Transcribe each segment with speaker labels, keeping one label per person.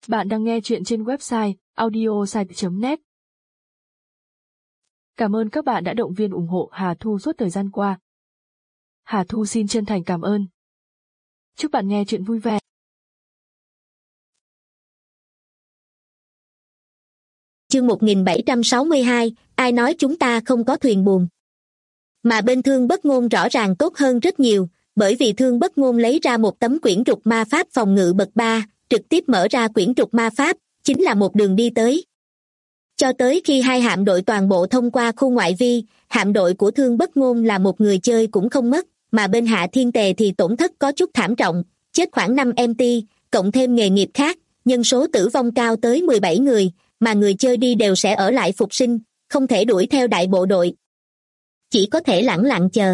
Speaker 1: Bạn đang nghe chuyện trên website audiosite.net. Cảm ơn các bạn đã động viên ủng hộ Hà Thu suốt thời gian qua. Hà Thu xin chân thành cảm ơn. Chúc bạn nghe chuyện vui vẻ.
Speaker 2: Chương 1762, ai nói chúng ta không có thuyền buồm. Mà bên Thương Bất Ngôn rõ ràng tốt hơn rất nhiều, bởi vì Thương Bất Ngôn lấy ra một tấm quyển trục ma pháp phòng ngự bậc 3, trực tiếp mở ra quyển trục ma pháp, chính là một đường đi tới. Cho tới khi hai hạm đội toàn bộ thông qua khu ngoại vi, hạm đội của Thương Bất Ngôn là một người chơi cũng không mất, mà bên Hạ Thiên Tề thì tổn thất có chút thảm trọng, chết khoảng 5 MT, cộng thêm nghề nghiệp khác, nhân số tử vong cao tới 17 người, mà người chơi đi đều sẽ ở lại phục sinh, không thể đuổi theo đại bộ đội. Chỉ có thể lẳng lặng chờ.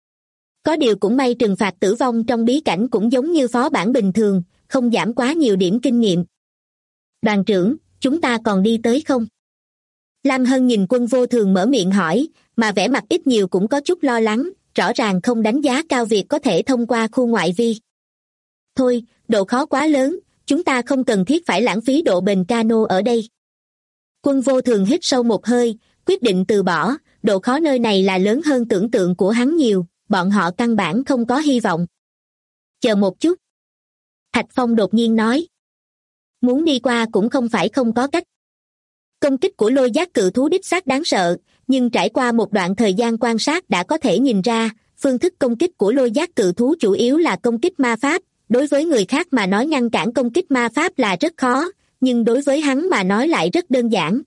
Speaker 2: Có điều cũng may trừng phạt tử vong trong bí cảnh cũng giống như phó bản bình thường, không giảm quá nhiều điểm kinh nghiệm. Đoàn trưởng, chúng ta còn đi tới không? Lam Hân nhìn Quân Vô Thường mở miệng hỏi, mà vẻ mặt ít nhiều cũng có chút lo lắng, rõ ràng không đánh giá cao việc có thể thông qua khu ngoại vi. Thôi, độ khó quá lớn, chúng ta không cần thiết phải lãng phí độ bền cano ở đây. Quân Vô Thường hít sâu một hơi, quyết định từ bỏ, độ khó nơi này là lớn hơn tưởng tượng của hắn nhiều, bọn họ căn bản không có hy vọng. Chờ một chút. Thạch Phong đột nhiên nói. Muốn đi qua cũng không phải không có cách. Công kích của lôi giác cự thú đích xác đáng sợ, nhưng trải qua một đoạn thời gian quan sát đã có thể nhìn ra, phương thức công kích của lôi giác cự thú chủ yếu là công kích ma pháp, đối với người khác mà nói ngăn cản công kích ma pháp là rất khó, nhưng đối với hắn mà nói lại rất đơn giản.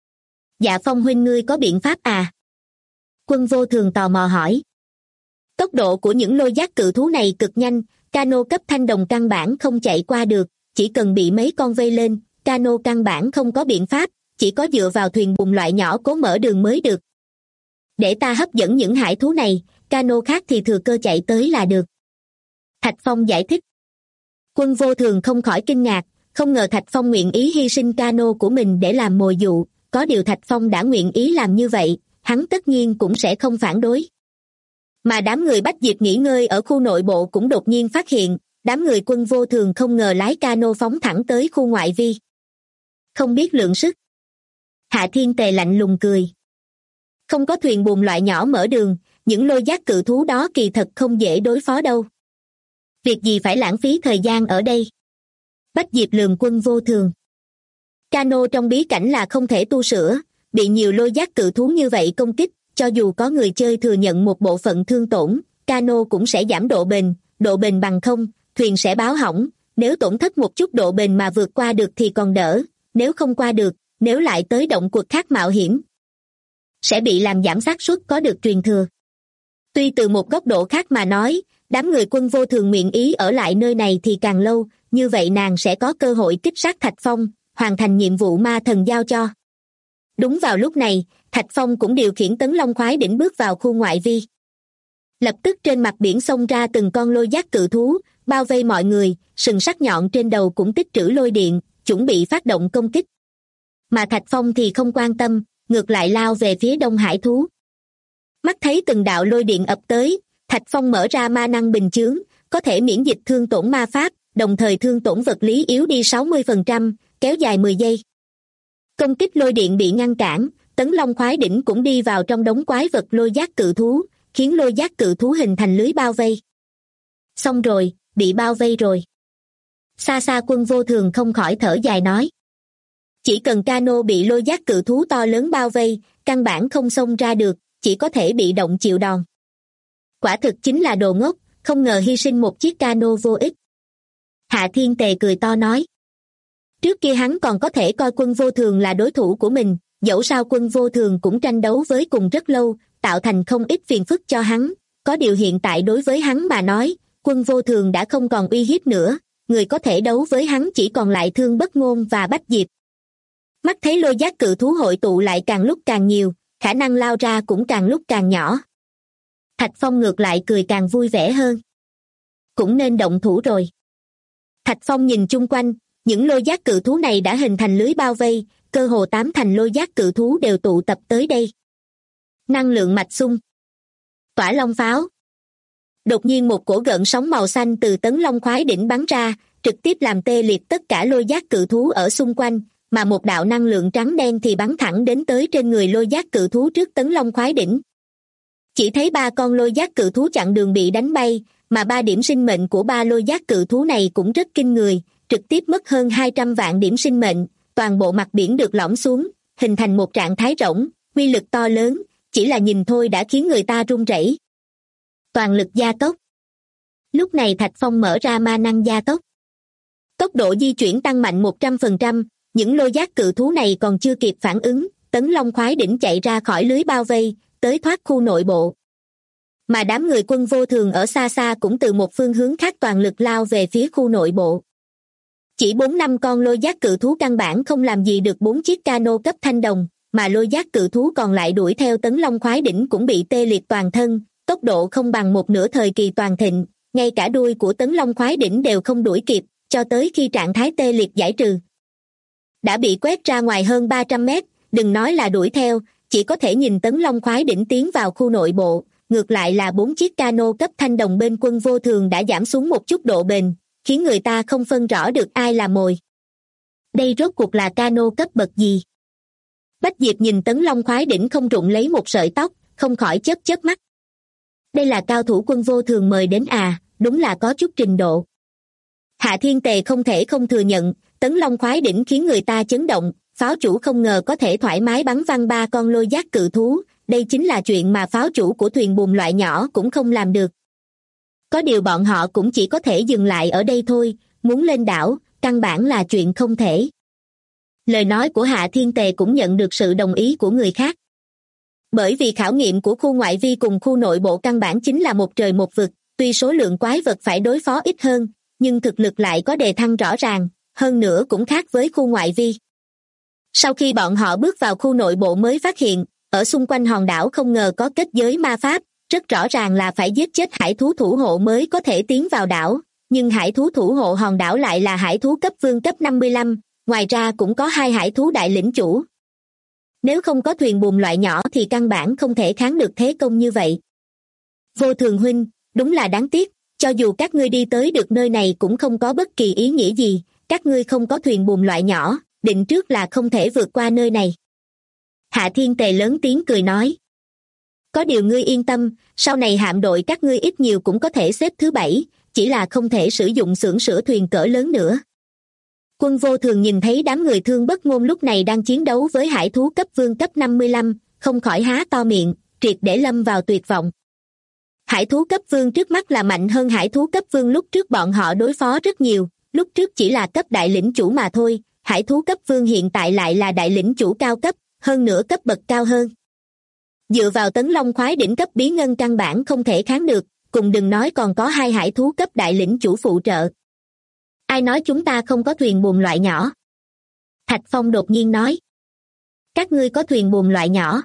Speaker 2: Dạ Phong huynh ngươi có biện pháp à? Quân Vô Thường tò mò hỏi. Tốc độ của những lôi giác cự thú này cực nhanh, cano cấp thanh đồng căn bản không chạy qua được, chỉ cần bị mấy con vây lên, cano căn bản không có biện pháp, chỉ có dựa vào thuyền buồm loại nhỏ cố mở đường mới được. Để ta hấp dẫn những hải thú này, cano khác thì thừa cơ chạy tới là được. Thạch Phong giải thích. Quân Vô Thường không khỏi kinh ngạc, không ngờ Thạch Phong nguyện ý hy sinh cano của mình để làm mồi dụ, có điều Thạch Phong đã nguyện ý làm như vậy, hắn tất nhiên cũng sẽ không phản đối. Mà đám người Bách Diệp nghỉ ngơi ở khu nội bộ cũng đột nhiên phát hiện, đám người Quân Vô Thường không ngờ lái cano phóng thẳng tới khu ngoại vi. Không biết lượng sức. Hạ Thiên Tề lạnh lùng cười. Không có thuyền buồm loại nhỏ mở đường, những lôi giác cự thú đó kỳ thật không dễ đối phó đâu. Việc gì phải lãng phí thời gian ở đây? Bách Diệp lườm Quân Vô Thường. Cano trong bí cảnh là không thể tu sửa, bị nhiều lôi giác cự thú như vậy công kích, cho dù có người chơi thừa nhận một bộ phận thương tổn, cano cũng sẽ giảm độ bền bằng không, thuyền sẽ báo hỏng, nếu tổn thất một chút độ bền mà vượt qua được thì còn đỡ, nếu không qua được, nếu lại tới động cuộc khác mạo hiểm, sẽ bị làm giảm xác suất có được truyền thừa. Tuy từ một góc độ khác mà nói, đám người Quân Vô Thường nguyện ý ở lại nơi này thì càng lâu, như vậy nàng sẽ có cơ hội kích sát Thạch Phong, hoàn thành nhiệm vụ ma thần giao cho. Đúng vào lúc này, Thạch Phong cũng điều khiển Tấn Long Khoái Đỉnh bước vào khu ngoại vi. Lập tức trên mặt biển xông ra từng con lôi giác cự thú, bao vây mọi người, sừng sắc nhọn trên đầu cũng tích trữ lôi điện, chuẩn bị phát động công kích. Mà Thạch Phong thì không quan tâm, ngược lại lao về phía Đông Hải thú. Mắt thấy từng đạo lôi điện ập tới, Thạch Phong mở ra ma năng bình chướng, có thể miễn dịch thương tổn ma pháp, đồng thời thương tổn vật lý yếu đi 60%, kéo dài 10 giây. Công kích lôi điện bị ngăn cản, Tấn Long Khoái Đỉnh cũng đi vào trong đống quái vật lôi giác cự thú, khiến lôi giác cự thú hình thành lưới bao vây. Xong rồi, bị bao vây rồi. Xa xa Quân Vô Thường không khỏi thở dài nói. Chỉ cần cano bị lôi giác cự thú to lớn bao vây, căn bản không xông ra được, chỉ có thể bị động chịu đòn. Quả thực chính là đồ ngốc, không ngờ hy sinh một chiếc cano vô ích. Hạ Thiên Tề cười to nói. Trước kia hắn còn có thể coi Quân Vô Thường là đối thủ của mình, dẫu sao Quân Vô Thường cũng tranh đấu với cùng rất lâu, tạo thành không ít phiền phức cho hắn, có điều hiện tại đối với hắn mà nói, Quân Vô Thường đã không còn uy hiếp nữa, người có thể đấu với hắn chỉ còn lại Thương Bất Ngôn và Bách Diệp. Mắt thấy lôi giác cự thú hội tụ lại càng lúc càng nhiều, khả năng lao ra cũng càng lúc càng nhỏ. Thạch Phong ngược lại cười càng vui vẻ hơn. Cũng nên động thủ rồi. Thạch Phong nhìn chung quanh, những lôi giác cự thú này đã hình thành lưới bao vây, cơ hồ 8 thành lôi giác cự thú đều tụ tập tới đây. Năng lượng mạch xung. Tỏa long pháo. Đột nhiên một cổ gợn sóng màu xanh từ Tấn Long Khoái Đỉnh bắn ra, trực tiếp làm tê liệt tất cả lôi giác cự thú ở xung quanh, mà một đạo năng lượng trắng đen thì bắn thẳng đến tới trên người lôi giác cự thú trước Tấn Long khoái đỉnh. Chỉ thấy 3 con lôi giác cự thú chặn đường bị đánh bay, mà 3 điểm sinh mệnh của 3 lôi giác cự thú này cũng rất kinh người, trực tiếp mất hơn 200 vạn điểm sinh mệnh, toàn bộ mặt biển được lõm xuống, hình thành một trạng thái rỗng, uy lực to lớn, chỉ là nhìn thôi đã khiến người ta run rẩy. Toàn lực gia tốc. Lúc này Thạch Phong mở ra ma năng gia tốc. Tốc độ di chuyển tăng mạnh 100%, những lôi giác cự thú này còn chưa kịp phản ứng, Tấn Long khoái đỉnh chạy ra khỏi lưới bao vây, tới thoát khu nội bộ. Mà đám người Quân Vô Thường ở xa xa cũng từ một phương hướng khác toàn lực lao về phía khu nội bộ. Chỉ 4-5 con lôi giác cự thú căn bản không làm gì được 4 chiếc cano cấp thanh đồng, mà lôi giác cự thú còn lại đuổi theo Tấn Long khoái đỉnh cũng bị tê liệt toàn thân, tốc độ không bằng một nửa thời kỳ toàn thịnh, ngay cả đuôi của Tấn Long khoái đỉnh đều không đuổi kịp, cho tới khi trạng thái tê liệt giải trừ. Đã bị quét ra ngoài hơn 300 mét, đừng nói là đuổi theo, chỉ có thể nhìn Tấn Long khoái đỉnh tiến vào khu nội bộ, ngược lại là 4 chiếc cano cấp thanh đồng bên Quân Vô Thường đã giảm xuống một chút độ bền, khiến người ta không phân rõ được ai là mồi. Đây rốt cuộc là cano cấp bậc gì? Bách Diệp nhìn Tấn Long khoái đỉnh không rụng lấy một sợi tóc, không khỏi chớp chớp mắt. Đây là cao thủ Quân Vô Thường mời đến à, đúng là có chút trình độ. Hạ Thiên Tề không thể không thừa nhận, Tấn Long khoái đỉnh khiến người ta chấn động, pháo chủ không ngờ có thể thoải mái bắn văng 3 con lôi giác cự thú, đây chính là chuyện mà pháo chủ của thuyền buồm loại nhỏ cũng không làm được. Có điều bọn họ cũng chỉ có thể dừng lại ở đây thôi, muốn lên đảo, căn bản là chuyện không thể. Lời nói của Hạ Thiên Tề cũng nhận được sự đồng ý của người khác. Bởi vì khảo nghiệm của khu ngoại vi cùng khu nội bộ căn bản chính là một trời một vực, tuy số lượng quái vật phải đối phó ít hơn, nhưng thực lực lại có đề thăng rõ ràng, hơn nữa cũng khác với khu ngoại vi. Sau khi bọn họ bước vào khu nội bộ mới phát hiện, ở xung quanh hòn đảo không ngờ có kết giới ma pháp, rất rõ ràng là phải giết chết hải thú thủ hộ mới có thể tiến vào đảo, nhưng hải thú thủ hộ hòn đảo lại là hải thú cấp vương cấp 55, ngoài ra cũng có 2 hải thú đại lĩnh chủ. Nếu không có thuyền buồm loại nhỏ thì căn bản không thể kháng được thế công như vậy. Vô Thường huynh, đúng là đáng tiếc, cho dù các ngươi đi tới được nơi này cũng không có bất kỳ ý nghĩa gì, các ngươi không có thuyền buồm loại nhỏ, định trước là không thể vượt qua nơi này. Hạ Thiên Tề lớn tiếng cười nói. Có điều ngươi yên tâm, sau này hạm đội các ngươi ít nhiều cũng có thể xếp thứ 7, chỉ là không thể sử dụng xưởng sửa thuyền cỡ lớn nữa. Quân Vô Thường nhìn thấy đám người Thương Bất Ngôn lúc này đang chiến đấu với hải thú cấp vương cấp 55, không khỏi há to miệng, triệt để lâm vào tuyệt vọng. Hải thú cấp vương trước mắt là mạnh hơn hải thú cấp vương lúc trước bọn họ đối phó rất nhiều, lúc trước chỉ là cấp đại lĩnh chủ mà thôi, hải thú cấp vương hiện tại lại là đại lĩnh chủ cao cấp, hơn nữa cấp bậc cao hơn. Dựa vào Tấn Long khoái đỉnh cấp bí ngân căn bản không thể kháng được, cùng đừng nói còn có 2 hải thú cấp đại lĩnh chủ phụ trợ. Ai nói chúng ta không có thuyền buồm loại nhỏ? Thạch Phong đột nhiên nói. Các ngươi có thuyền buồm loại nhỏ.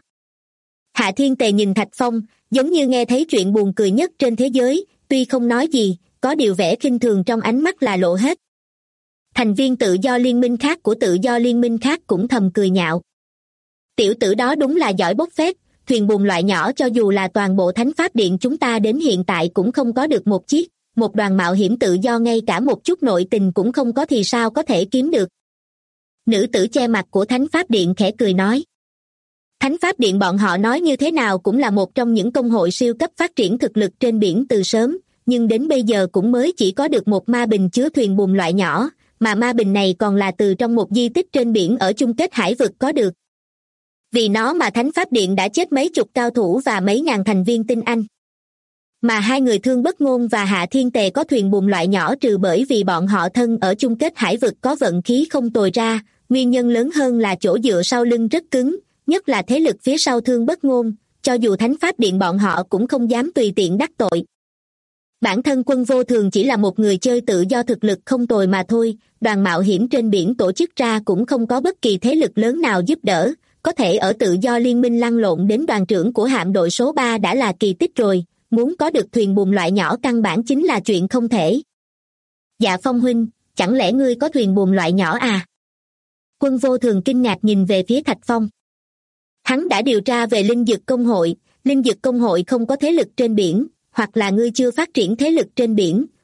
Speaker 2: Hạ Thiên Tề nhìn Thạch Phong, giống như nghe thấy chuyện buồn cười nhất trên thế giới, tuy không nói gì, có điều vẻ khinh thường trong ánh mắt là lộ hết. Thành viên tự do liên minh khác của tự do liên minh khác cũng thầm cười nhạo. Tiểu tử đó đúng là giỏi bốc phét, thuyền buồm loại nhỏ cho dù là toàn bộ Thánh Pháp Điện chúng ta đến hiện tại cũng không có được một chiếc, một đoàn mạo hiểm tự do ngay cả một chút nội tình cũng không có thì sao có thể kiếm được. Nữ tử che mặt của Thánh Pháp Điện khẽ cười nói. Thánh Pháp Điện bọn họ nói như thế nào cũng là một trong những công hội siêu cấp phát triển thực lực trên biển từ sớm, nhưng đến bây giờ cũng mới chỉ có được một ma bình chứa thuyền buồm loại nhỏ, mà ma bình này còn là từ trong một di tích trên biển ở chung kết hải vực có được. Vì nó mà Thánh Pháp Điện đã chết mấy chục cao thủ và mấy ngàn thành viên tinh anh. Mà 2 người Thương Bất Ngôn và Hạ Thiên Tề có thuyền buồm loại nhỏ trừ bởi vì bọn họ thân ở chung kết hải vực có vận khí không tồi ra, nguyên nhân lớn hơn là chỗ dựa sau lưng rất cứng, nhất là thế lực phía sau Thương Bất Ngôn, cho dù Thánh Pháp Điện bọn họ cũng không dám tùy tiện đắc tội. Bản thân Quân Vô Thường chỉ là một người chơi tự do thực lực không tồi mà thôi, đoàn mạo hiểm trên biển tổ chức ra cũng không có bất kỳ thế lực lớn nào giúp đỡ, có thể ở tự do liên minh lăn lộn đến đoàn trưởng của hạm đội số 3 đã là kỳ tích rồi, muốn có được thuyền buồm loại nhỏ căn bản chính là chuyện không thể. Dạ Phong huynh, chẳng lẽ ngươi có thuyền buồm loại nhỏ à? Quân Vô Thường kinh ngạc nhìn về phía Thạch Phong. Hắn đã điều tra về linh dược công hội không có thế lực trên biển, hoặc là ngươi chưa phát triển thế lực trên biển,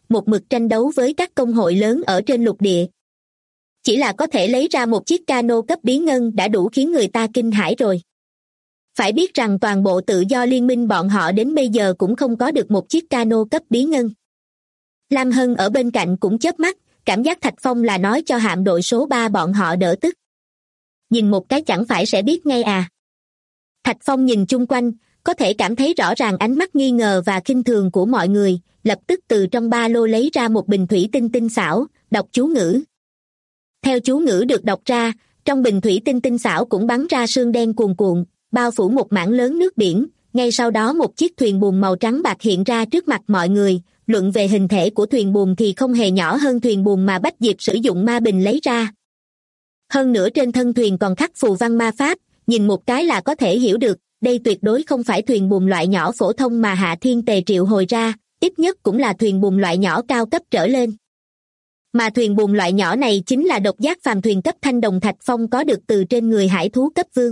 Speaker 2: một mực tranh đấu với các công hội lớn ở trên lục địa. Chỉ là có thể lấy ra một chiếc cano cấp bí ngân đã đủ khiến người ta kinh hãi rồi. Phải biết rằng toàn bộ tự do liên minh bọn họ đến bây giờ cũng không có được một chiếc cano cấp bí ngân. Lam Hân ở bên cạnh cũng chớp mắt, cảm giác Thạch Phong là nói cho hạm đội số 3 bọn họ đỡ tức. Nhìn một cái chẳng phải sẽ biết ngay à. Thạch Phong nhìn chung quanh, có thể cảm thấy rõ ràng ánh mắt nghi ngờ và khinh thường của mọi người, lập tức từ trong ba lô lấy ra một bình thủy tinh tinh xảo, đọc chú ngữ. Theo chú ngữ được đọc ra, trong bình thủy tinh tinh xảo cũng bắn ra sương đen cuồn cuộn, bao phủ một mảng lớn nước biển, ngay sau đó một chiếc thuyền buồm màu trắng bạc hiện ra trước mặt mọi người. Luận về hình thể của thuyền buồm thì không hề nhỏ hơn thuyền buồm mà Bách Diệp sử dụng ma bình lấy ra. Hơn nữa trên thân thuyền còn khắc phù văn ma pháp, nhìn một cái là có thể hiểu được, đây tuyệt đối không phải thuyền buồm loại nhỏ phổ thông mà Hạ Thiên Tề triệu hồi ra, ít nhất cũng là thuyền buồm loại nhỏ cao cấp trở lên. Mà thuyền buồm loại nhỏ này chính là độc giác phàm thuyền cấp thanh đồng Thạch Phong có được từ trên người hải thú cấp vương.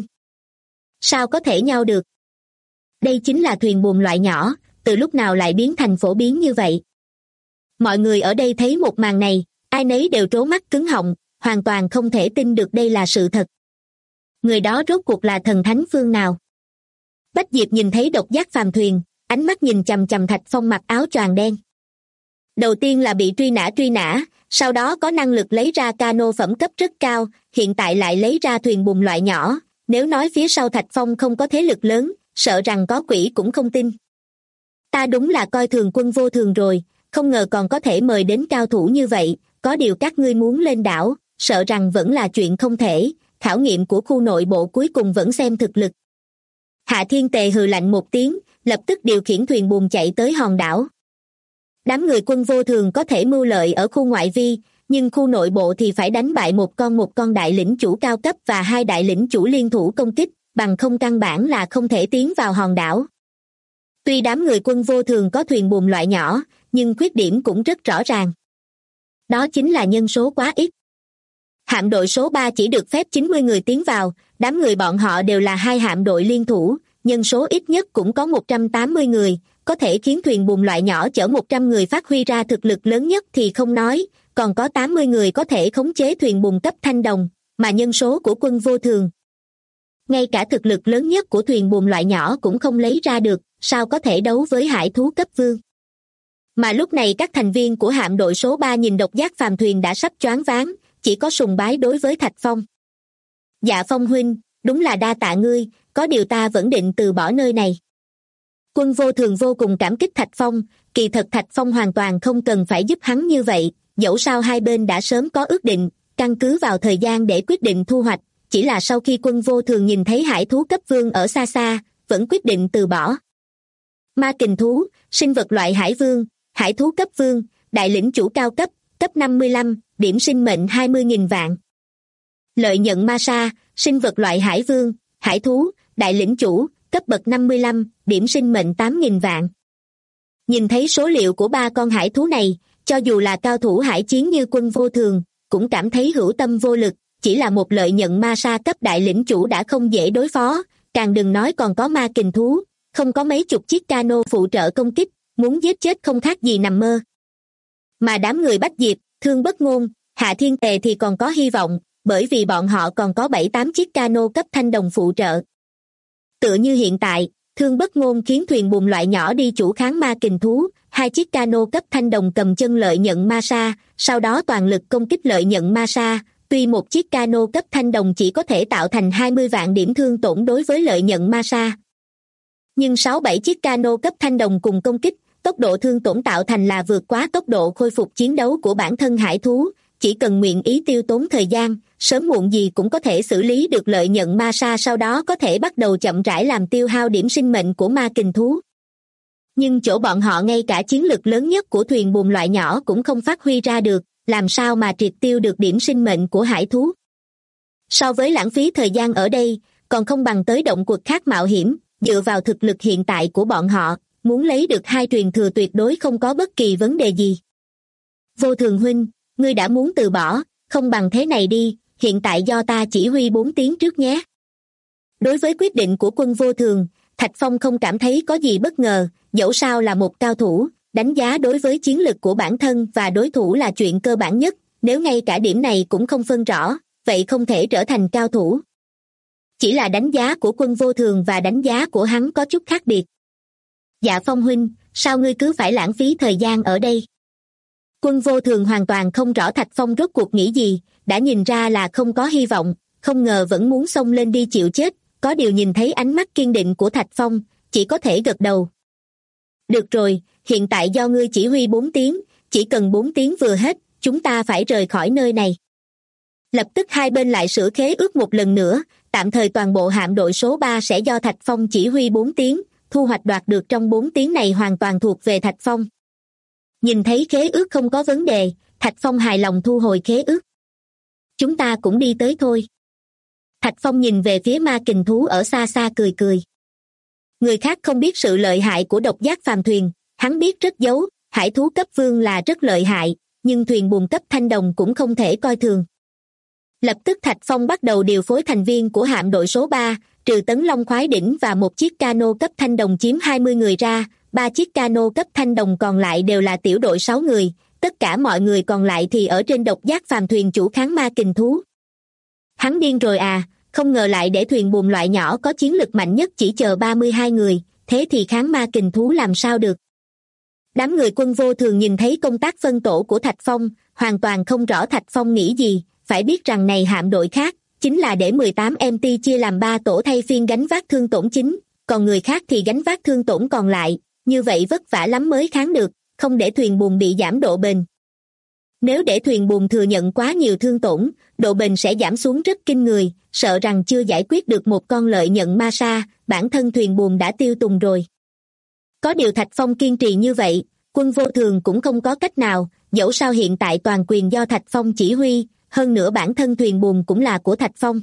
Speaker 2: Sao có thể nhau được? Đây chính là thuyền buồm loại nhỏ, từ lúc nào lại biến thành phổ biến như vậy? Mọi người ở đây thấy một màn này, ai nấy đều trố mắt cứng họng, hoàn toàn không thể tin được đây là sự thật. Người đó rốt cuộc là thần thánh phương nào? Bách Diệp nhìn thấy độc giác phàm thuyền, ánh mắt nhìn chằm chằm Thạch Phong mặc áo choàng đen. Đầu tiên là bị truy nã, sau đó có năng lực lấy ra cano phẩm cấp rất cao, hiện tại lại lấy ra thuyền buồm loại nhỏ. Nếu nói phía sau Thạch Phong không có thế lực lớn, sợ rằng có quỷ cũng không tin. Ta đúng là coi thường Quân Vô Thường rồi, không ngờ còn có thể mời đến cao thủ như vậy, có điều các ngươi muốn lên đảo, sợ rằng vẫn là chuyện không thể, khảo nghiệm của khu nội bộ cuối cùng vẫn xem thực lực. Hạ Thiên Tề hừ lạnh một tiếng, lập tức điều khiển thuyền buồm chạy tới hòn đảo. Đám người Quân Vô Thường có thể mưu lợi ở khu ngoại vi, nhưng khu nội bộ thì phải đánh bại một con đại lĩnh chủ cao cấp và hai đại lĩnh chủ liên thủ công kích, bằng không căn bản là không thể tiến vào hòn đảo. Tuy đám người Quân Vô Thường có thuyền buồm loại nhỏ, nhưng khuyết điểm cũng rất rõ ràng. Đó chính là nhân số quá ít. Hạm đội số 3 chỉ được phép 90 người tiến vào, đám người bọn họ đều là hai hạm đội liên thủ, nhân số ít nhất cũng có 180 người, có thể khiến thuyền buồm loại nhỏ chở 100 người phát huy ra thực lực lớn nhất thì không nói, còn có 80 người có thể khống chế thuyền buồm cấp thanh đồng, mà nhân số của Quân Vô Thường. Ngay cả thực lực lớn nhất của thuyền buồm loại nhỏ cũng không lấy ra được, sao có thể đấu với hải thú cấp vương. Mà lúc này các thành viên của hạm đội số 3 nhìn độc giác phàm thuyền đã sắp choáng váng, chỉ có sùng bái đối với Thạch Phong. Dạ Phong huynh, đúng là đa tạ ngươi, có điều ta vẫn định từ bỏ nơi này. Quân Vô Thường vô cùng cảm kích Thạch Phong, kỳ thật Thạch Phong hoàn toàn không cần phải giúp hắn như vậy, dẫu sao hai bên đã sớm có ước định, căn cứ vào thời gian để quyết định thu hoạch, chỉ là sau khi Quân Vô Thường nhìn thấy hải thú cấp vương ở xa xa, vẫn quyết định từ bỏ. Ma kình thú, sinh vật loại hải vương, hải thú cấp vương, đại lĩnh chủ cao cấp, cấp 55, điểm sinh mệnh 20.000 vạn. Lợi nhận ma sa, sinh vật loại hải vương, hải thú, đại lĩnh chủ, cấp bậc 55, điểm sinh mệnh 8.000 vạn. Nhìn thấy số liệu của ba con hải thú này, cho dù là cao thủ hải chiến như Quân Vô Thường, cũng cảm thấy hữu tâm vô lực, chỉ là một lợi nhận ma sa cấp đại lĩnh chủ đã không dễ đối phó, càng đừng nói còn có ma kình thú, không có mấy chục chiếc cano phụ trợ công kích, muốn giết chết không khác gì nằm mơ. Mà đám người Bách Diệp, Thương Bất Ngôn, Hạ Thiên Tề thì còn có hy vọng, bởi vì bọn họ còn có 7-8 chiếc cano cấp thanh đồng phụ trợ. Tựa như hiện tại, Thương Bất Ngôn khiến thuyền buồm loại nhỏ đi chủ kháng ma kình thú, 2 chiếc cano cấp thanh đồng cầm chân lợi nhận ma sa, sau đó toàn lực công kích lợi nhận ma sa. Tuy một chiếc cano cấp thanh đồng chỉ có thể tạo thành 20 vạn điểm thương tổn đối với lợi nhận ma sa, nhưng 6-7 chiếc cano cấp thanh đồng cùng công kích, tốc độ thương tổn tạo thành là vượt quá tốc độ khôi phục chiến đấu của bản thân hải thú, chỉ cần nguyện ý tiêu tốn thời gian, sớm muộn gì cũng có thể xử lý được lợi nhận ma sa, sau đó có thể bắt đầu chậm rãi làm tiêu hao điểm sinh mệnh của ma kình thú. Nhưng chỗ bọn họ ngay cả chiến lực lớn nhất của thuyền buồm loại nhỏ cũng không phát huy ra được, làm sao mà triệt tiêu được điểm sinh mệnh của hải thú. So với lãng phí thời gian ở đây, còn không bằng tới động cuộc khác mạo hiểm, dựa vào thực lực hiện tại của bọn họ, muốn lấy được 2 truyền thừa tuyệt đối không có bất kỳ vấn đề gì. Vô Thường huynh, ngươi đã muốn từ bỏ, không bằng thế này đi, hiện tại do ta chỉ huy 4 tiếng trước nhé. Đối với quyết định của Quân Vô Thường, Thạch Phong không cảm thấy có gì bất ngờ, dẫu sao là một cao thủ, đánh giá đối với chiến lực của bản thân và đối thủ là chuyện cơ bản nhất, nếu ngay cả điểm này cũng không phân rõ, vậy không thể trở thành cao thủ. Chỉ là đánh giá của Quân Vô Thường và đánh giá của hắn có chút khác biệt. Dạ Phong huynh, sao ngươi cứ phải lãng phí thời gian ở đây? Quân Vô Thường hoàn toàn không rõ Thạch Phong rốt cuộc nghĩ gì, đã nhìn ra là không có hy vọng, không ngờ vẫn muốn xông lên đi chịu chết, có điều nhìn thấy ánh mắt kiên định của Thạch Phong, chỉ có thể gật đầu. Được rồi, hiện tại do ngươi chỉ huy 4 tiếng, chỉ cần 4 tiếng vừa hết, chúng ta phải rời khỏi nơi này. Lập tức hai bên lại sửa khế ước một lần nữa, tạm thời toàn bộ hạm đội số 3 sẽ do Thạch Phong chỉ huy 4 tiếng, thu hoạch đoạt được trong 4 tiếng này hoàn toàn thuộc về Thạch Phong. Nhìn thấy khế ước không có vấn đề, Thạch Phong hài lòng thu hồi khế ước. Chúng ta cũng đi tới thôi. Thạch Phong nhìn về phía ma kình thú ở xa xa cười cười. Người khác không biết sự lợi hại của độc giác phàm thuyền, hắn biết rất giấu, hải thú cấp vương là rất lợi hại, nhưng thuyền buồm cấp thanh đồng cũng không thể coi thường. Lập tức Thạch Phong bắt đầu điều phối thành viên của hạm đội số 3, trừ Tấn Long Khoái Đỉnh và một chiếc cano cấp thanh đồng chiếm 20 người ra, 3 chiếc cano cấp thanh đồng còn lại đều là tiểu đội 6 người, tất cả mọi người còn lại thì ở trên độc giác phàm thuyền chủ kháng ma kình thú. Hắn điên rồi à, không ngờ lại để thuyền buồm loại nhỏ có chiến lực mạnh nhất chỉ chờ 32 người, thế thì kháng ma kình thú làm sao được. Đám người Quân Vô Thường nhìn thấy công tác phân tổ của Thạch Phong, hoàn toàn không rõ Thạch Phong nghĩ gì, phải biết rằng này hạm đội khác, chính là để 18 MT chia làm 3 tổ thay phiên gánh vác thương tổn chính, còn người khác thì gánh vác thương tổn còn lại, như vậy vất vả lắm mới kháng được, không để thuyền buồm bị giảm độ bền. Nếu để thuyền buồm thừa nhận quá nhiều thương tổn, độ bền sẽ giảm xuống rất kinh người, sợ rằng chưa giải quyết được một con lợi nhận ma sa, bản thân thuyền buồm đã tiêu tùng rồi. Có điều Thạch Phong kiên trì như vậy, Quân Vô Thường cũng không có cách nào, dẫu sao hiện tại toàn quyền do Thạch Phong chỉ huy, hơn nữa bản thân thuyền buồm cũng là của Thạch Phong.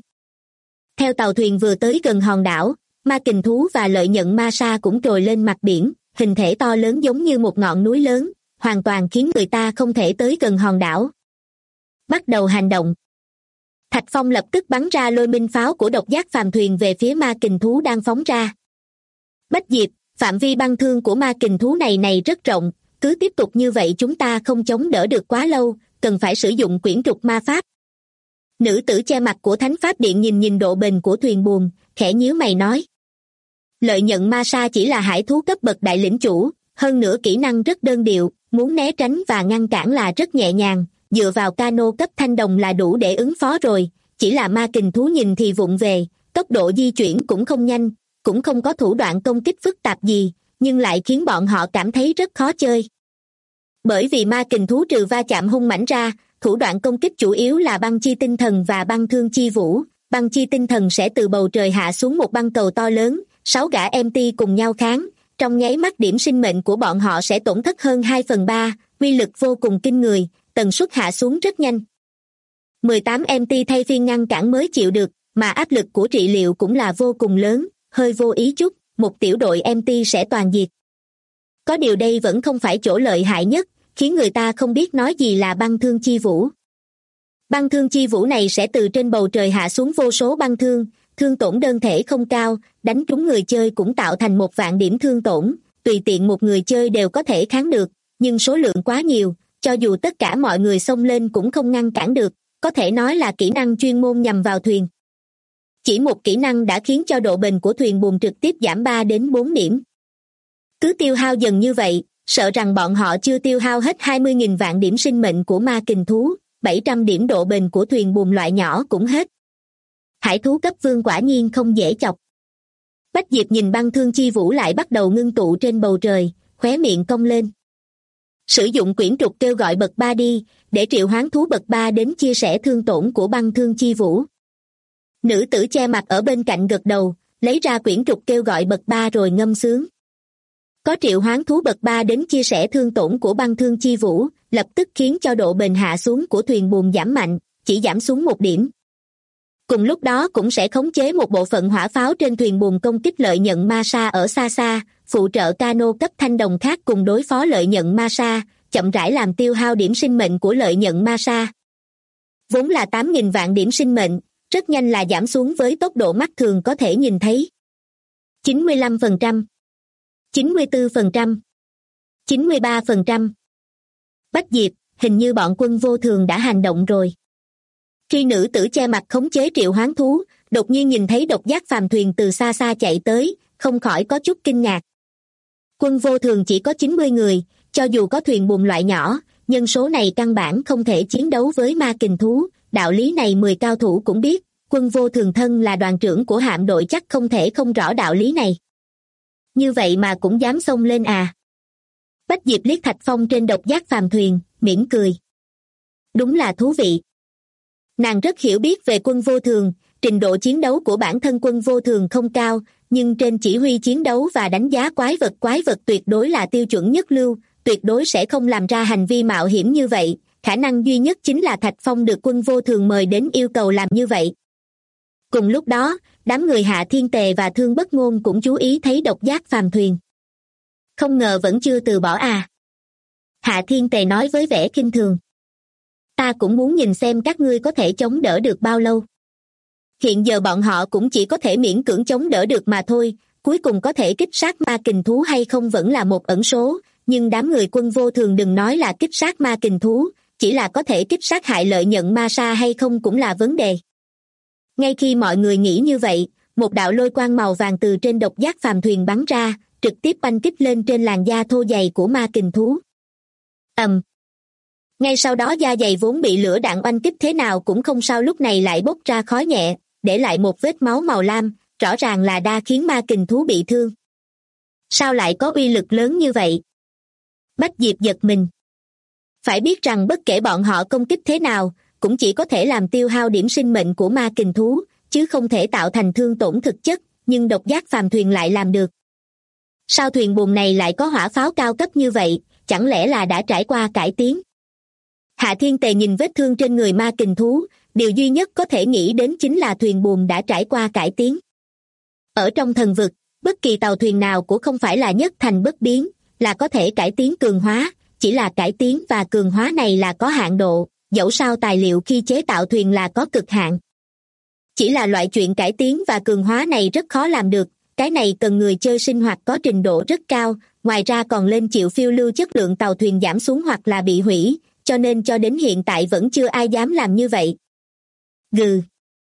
Speaker 2: Theo tàu thuyền vừa tới gần hòn đảo, ma kình thú và lợi nhận ma sa cũng trồi lên mặt biển, hình thể to lớn giống như một ngọn núi lớn, hoàn toàn khiến người ta không thể tới gần hòn đảo. Bắt đầu hành động. Thạch Phong lập tức bắn ra lôi minh pháo của độc giác phàm thuyền về phía ma kình thú đang phóng ra. Bách Diệp, phạm vi băng thương của ma kình thú này rất rộng, cứ tiếp tục như vậy chúng ta không chống đỡ được quá lâu, cần phải sử dụng quyển trục ma pháp. Nữ tử che mặt của Thánh Pháp Điện nhìn độ bền của thuyền buồm, khẽ nhíu mày nói. Lợi nhận ma sa chỉ là hải thú cấp bậc đại lĩnh chủ, hơn nữa kỹ năng rất đơn điệu, muốn né tránh và ngăn cản là rất nhẹ nhàng, dựa vào cano cấp thanh đồng là đủ để ứng phó rồi, chỉ là ma kình thú nhìn thì vụng về, tốc độ di chuyển cũng không nhanh, cũng không có thủ đoạn công kích phức tạp gì, nhưng lại khiến bọn họ cảm thấy rất khó chơi. Bởi vì ma kình thú trừ va chạm hung mãnh ra, thủ đoạn công kích chủ yếu là băng chi tinh thần và băng thương chi vũ. Băng chi tinh thần sẽ từ bầu trời hạ xuống một băng cầu to lớn, 6 gã MT cùng nhau kháng, trong nháy mắt điểm sinh mệnh của bọn họ sẽ tổn thất hơn 2/3, uy lực vô cùng kinh người, tần suất hạ xuống rất nhanh. 18 MT thay phiên ngăn cản mới chịu được, mà áp lực của trị liệu cũng là vô cùng lớn, hơi vô ý chút, một tiểu đội MT sẽ toàn diệt. Có điều đây vẫn không phải chỗ lợi hại nhất, khiến người ta không biết nói gì là băng thương chi vũ. Băng thương chi vũ này sẽ từ trên bầu trời hạ xuống vô số băng thương, thương tổn đơn thể không cao, đánh trúng người chơi cũng tạo thành 1.000 điểm thương tổn, tùy tiện một người chơi đều có thể kháng được, nhưng số lượng quá nhiều, cho dù tất cả mọi người xông lên cũng không ngăn cản được, có thể nói là kỹ năng chuyên môn nhằm vào thuyền. Chỉ một kỹ năng đã khiến cho độ bền của thuyền buồm trực tiếp giảm 3 đến 4 điểm. Cứ tiêu hao dần như vậy, sợ rằng bọn họ chưa tiêu hao hết 20.000 vạn điểm sinh mệnh của ma kình thú, 700 điểm độ bền của thuyền buồm loại nhỏ cũng hết. Hải thú cấp vương quả nhiên không dễ chọc. Bách Diệp nhìn băng thương chi vũ lại bắt đầu ngưng tụ trên bầu trời, khóe miệng cong lên. Sử dụng quyển trục kêu gọi bậc 3 đi, để triệu hoán thú bậc 3 đến chia sẻ thương tổn của băng thương chi vũ. Nữ tử che mặt ở bên cạnh gật đầu, lấy ra quyển trục kêu gọi bậc 3 rồi ngâm sướng. Có triệu hoán thú bậc 3 đến chia sẻ thương tổn của băng thương chi vũ, lập tức khiến cho độ bền hạ xuống của thuyền buồm giảm mạnh, chỉ giảm xuống 1 điểm. Cùng lúc đó cũng sẽ khống chế một bộ phận hỏa pháo trên thuyền buồm công kích lợi nhận ma sa ở xa xa, phụ trợ cano cấp thanh đồng khác cùng đối phó lợi nhận ma sa, chậm rãi làm tiêu hao điểm sinh mệnh của lợi nhận ma sa. Vốn là 8.000 vạn điểm sinh mệnh, rất nhanh là giảm xuống với tốc độ mắt thường có thể nhìn thấy. 95%, 94%, 93%. Bách Diệp, hình như bọn Quân Vô Thường đã hành động rồi. Khi nữ tử che mặt khống chế triệu hoán thú, đột nhiên nhìn thấy độc giác phàm thuyền từ xa xa chạy tới, không khỏi có chút kinh ngạc. Quân Vô Thường chỉ có 90 người, cho dù có thuyền buồm loại nhỏ, nhân số này căn bản không thể chiến đấu với ma kình thú, đạo lý này 10 cao thủ cũng biết, Quân Vô Thường thân là đoàn trưởng của hạm đội chắc không thể không rõ đạo lý này. Như vậy mà cũng dám xông lên à? Bách Diệp liếc Thạch Phong trên độc giác phàm thuyền, mỉm cười. Đúng là thú vị. Nàng rất hiểu biết về Quân Vô Thường, trình độ chiến đấu của bản thân Quân Vô Thường không cao, nhưng trên chỉ huy chiến đấu và đánh giá quái vật tuyệt đối là tiêu chuẩn nhất lưu, tuyệt đối sẽ không làm ra hành vi mạo hiểm như vậy, khả năng duy nhất chính là Thạch Phong được Quân Vô Thường mời đến yêu cầu làm như vậy. Cùng lúc đó, đám người Hạ Thiên Tề và Thương Bất Ngôn cũng chú ý thấy độc giác phàm thuyền. Không ngờ vẫn chưa từ bỏ à? Hạ Thiên Tề nói với vẻ khinh thường. Ta cũng muốn nhìn xem các ngươi có thể chống đỡ được bao lâu. Hiện giờ bọn họ cũng chỉ có thể miễn cưỡng chống đỡ được mà thôi, cuối cùng có thể kích sát ma kình thú hay không vẫn là một ẩn số, nhưng đám người Quân Vô Thường đừng nói là kích sát ma kình thú, chỉ là có thể kích sát hại lợi nhận ma sa hay không cũng là vấn đề. Ngay khi mọi người nghĩ như vậy, một đạo lôi quang màu vàng từ trên độc giác phàm thuyền bắn ra, trực tiếp oanh kích lên trên làn da thô dày của ma kình thú. Ngay sau đó da dày vốn bị lửa đạn oanh kích thế nào cũng không sao lúc này lại bốc ra khói nhẹ, để lại một vết máu màu lam, rõ ràng là đã khiến ma kình thú bị thương. Sao lại có uy lực lớn như vậy? Bách Diệp giật mình. Phải biết rằng bất kể bọn họ công kích thế nào, cũng chỉ có thể làm tiêu hao điểm sinh mệnh của ma kình thú, chứ không thể tạo thành thương tổn thực chất, nhưng độc giác phàm thuyền lại làm được. Sao thuyền buồm này lại có hỏa pháo cao cấp như vậy, chẳng lẽ là đã trải qua cải tiến? Hạ Thiên Tề nhìn vết thương trên người ma kình thú, điều duy nhất có thể nghĩ đến chính là thuyền buồm đã trải qua cải tiến. Ở trong thần vực, bất kỳ tàu thuyền nào cũng không phải là nhất thành bất biến, là có thể cải tiến cường hóa, chỉ là cải tiến và cường hóa này là có hạn độ, dẫu sao tài liệu khi chế tạo thuyền là có cực hạn. Chỉ là loại chuyện cải tiến và cường hóa này rất khó làm được, cái này cần người chơi sinh hoạt có trình độ rất cao, ngoài ra còn lên chịu phiêu lưu chất lượng tàu thuyền giảm xuống hoặc là bị hủy, cho nên cho đến hiện tại vẫn chưa ai dám làm như vậy. Gừ.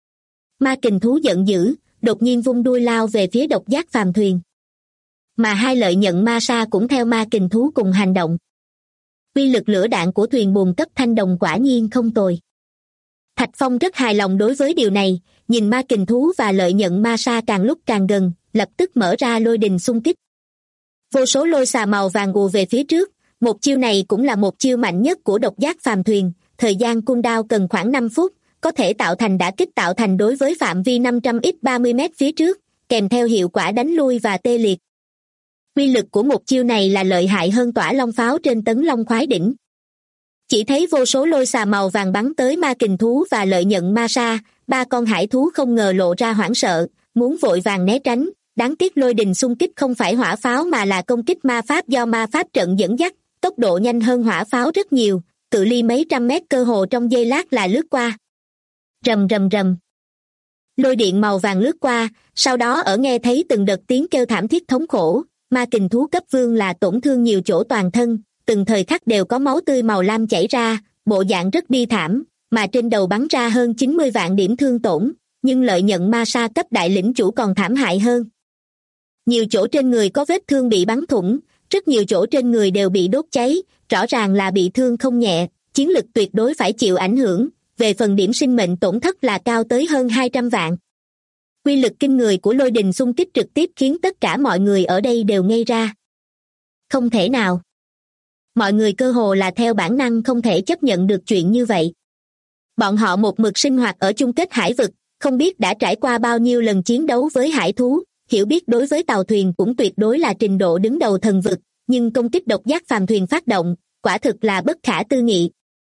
Speaker 2: Ma kình thú giận dữ, đột nhiên vung đuôi lao về phía độc giác phàm thuyền. Mà hai lợi nhận ma sa cũng theo ma kình thú cùng hành động. Uy lực lửa đạn của thuyền buồm cấp thanh đồng quả nhiên không tồi. Thạch Phong rất hài lòng đối với điều này, nhìn ma kình thú và lợi nhận ma sa càng lúc càng gần, lập tức mở ra lôi đình xung kích. Vô số lôi xà màu vàng ùa về phía trước, một chiêu này cũng là một chiêu mạnh nhất của độc giác phàm thuyền, thời gian cooldown cần khoảng 5 phút, có thể tạo thành đả kích tạo thành đối với phạm vi 500x30 mét phía trước, kèm theo hiệu quả đánh lui và tê liệt. Uy lực của một chiêu này là lợi hại hơn tỏa long pháo trên tấn long khoái đỉnh. Chỉ thấy vô số lôi xà màu vàng bắn tới ma kình thú và lợi nhận ma sa, ba con hải thú không ngờ lộ ra hoảng sợ, muốn vội vàng né tránh, đáng tiếc lôi đình xung kích không phải hỏa pháo mà là công kích ma pháp do ma pháp trận dẫn dắt, tốc độ nhanh hơn hỏa pháo rất nhiều, cự ly mấy trăm mét cơ hồ trong giây lát là lướt qua. Rầm rầm rầm. Lôi điện màu vàng lướt qua, sau đó ở nghe thấy từng đợt tiếng kêu thảm thiết thống khổ, ma kình thú cấp vương là tổn thương nhiều chỗ toàn thân, từng thời khắc đều có máu tươi màu lam chảy ra, bộ dạng rất bi thảm, mà trên đầu bắn ra hơn 90 vạn điểm thương tổn, nhưng lợi nhận ma sa cấp đại lĩnh chủ còn thảm hại hơn. Nhiều chỗ trên người có vết thương bị bắn thủng, rất nhiều chỗ trên người đều bị đốt cháy, rõ ràng là bị thương không nhẹ, chiến lực tuyệt đối phải chịu ảnh hưởng, về phần điểm sinh mệnh tổn thất là cao tới hơn 200 vạn. Quy lực kinh người của lôi đình xung kích trực tiếp khiến tất cả mọi người ở đây đều ngây ra. Không thể nào. Mọi người cơ hồ là theo bản năng không thể chấp nhận được chuyện như vậy. Bọn họ một mực sinh hoạt ở chung kết hải vực, không biết đã trải qua bao nhiêu lần chiến đấu với hải thú, hiểu biết đối với tàu thuyền cũng tuyệt đối là trình độ đứng đầu thần vực, nhưng công kích độc giác phàm thuyền phát động, quả thực là bất khả tư nghị.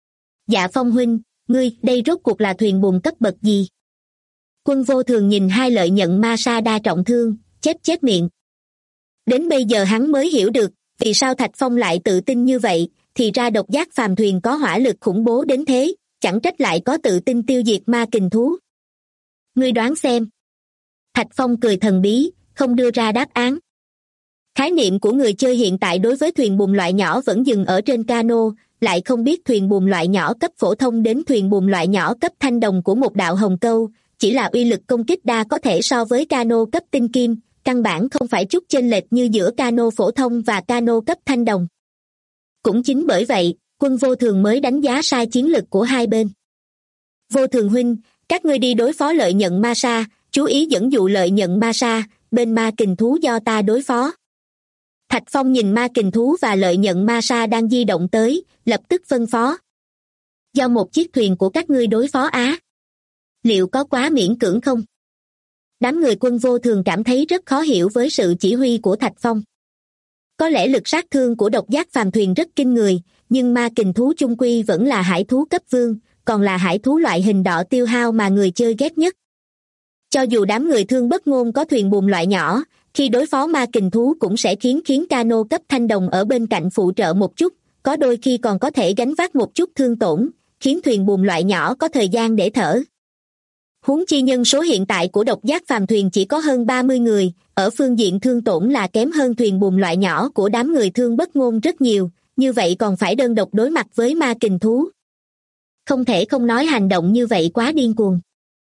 Speaker 2: Dạ Phong huynh, ngươi, đây rốt cuộc là thuyền buồm cấp bậc gì? Quân Vô Thường nhìn hai lợi nhận ma sa đa trọng thương, chép miệng. Đến bây giờ hắn mới hiểu được, vì sao Thạch Phong lại tự tin như vậy, thì ra độc giác phàm thuyền có hỏa lực khủng bố đến thế, chẳng trách lại có tự tin tiêu diệt ma kình thú. Ngươi đoán xem. Thạch Phong cười thần bí, không đưa ra đáp án. Khái niệm của người chơi hiện tại đối với thuyền buồm loại nhỏ vẫn dừng ở trên cano, lại không biết thuyền buồm loại nhỏ cấp phổ thông đến thuyền buồm loại nhỏ cấp thanh đồng của một đạo hồng câu, chỉ là uy lực công kích đa có thể so với cano cấp tinh kim, căn bản không phải chút chênh lệch như giữa cano phổ thông và cano cấp thanh đồng. Cũng chính bởi vậy, Quân Vô Thường mới đánh giá sai chiến lực của hai bên. Vô Thường huynh, các ngươi đi đối phó lợi nhận ma sa, chú ý dẫn dụ lợi nhận ma sa, bên ma kình thú do ta đối phó. Thạch Phong nhìn ma kình thú và lợi nhận ma sa đang di động tới, lập tức phân phó. Do một chiếc thuyền của các ngươi đối phó á. Liệu có quá miễn cưỡng không? Đám người Quân Vô Thường cảm thấy rất khó hiểu với sự chỉ huy của Thạch Phong. Có lẽ lực sát thương của độc giác phàm thuyền rất kinh người, nhưng ma kình thú chung quy vẫn là hải thú cấp vương, còn là hải thú loại hình đỏ tiêu hao mà người chơi ghét nhất. Cho dù đám người Thương Bất Ngôn có thuyền buồm loại nhỏ, khi đối phó ma kình thú cũng sẽ khiến cano cấp thanh đồng ở bên cạnh phụ trợ một chút, có đôi khi còn có thể gánh vác một chút thương tổn, khiến thuyền buồm loại nhỏ có thời gian để thở. Huống chi nhân số hiện tại của độc giác phàm thuyền chỉ có hơn 30 người, ở phương diện thương tổn là kém hơn thuyền buồm loại nhỏ của đám người Thương Bất Ngôn rất nhiều, như vậy còn phải đơn độc đối mặt với ma kình thú. Không thể không nói hành động như vậy quá điên cuồng.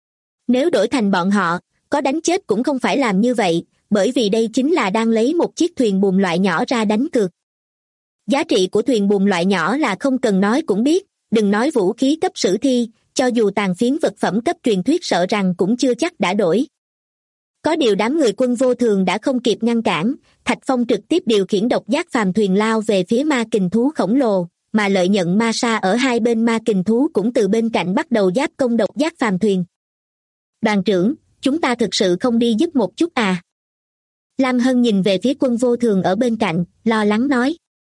Speaker 2: Nếu đổi thành bọn họ, có đánh chết cũng không phải làm như vậy, bởi vì đây chính là đang lấy một chiếc thuyền buồm loại nhỏ ra đánh cược. Giá trị của thuyền buồm loại nhỏ là không cần nói cũng biết, đừng nói vũ khí cấp sử thi, cho dù tàn phiến vật phẩm cấp truyền thuyết sợ rằng cũng chưa chắc đã đổi. Có điều đám người Quân Vô Thường đã không kịp ngăn cản, Thạch Phong trực tiếp điều khiển độc giác phàm thuyền lao về phía ma kình thú khổng lồ, mà lợi nhận ma sa ở hai bên ma kình thú cũng từ bên cạnh bắt đầu giáp công độc giác phàm thuyền. Đoàn trưởng, chúng ta thực sự không đi giúp một chút à? Lam Hân nhìn về phía Quân Vô Thường ở bên cạnh, lo lắng nói.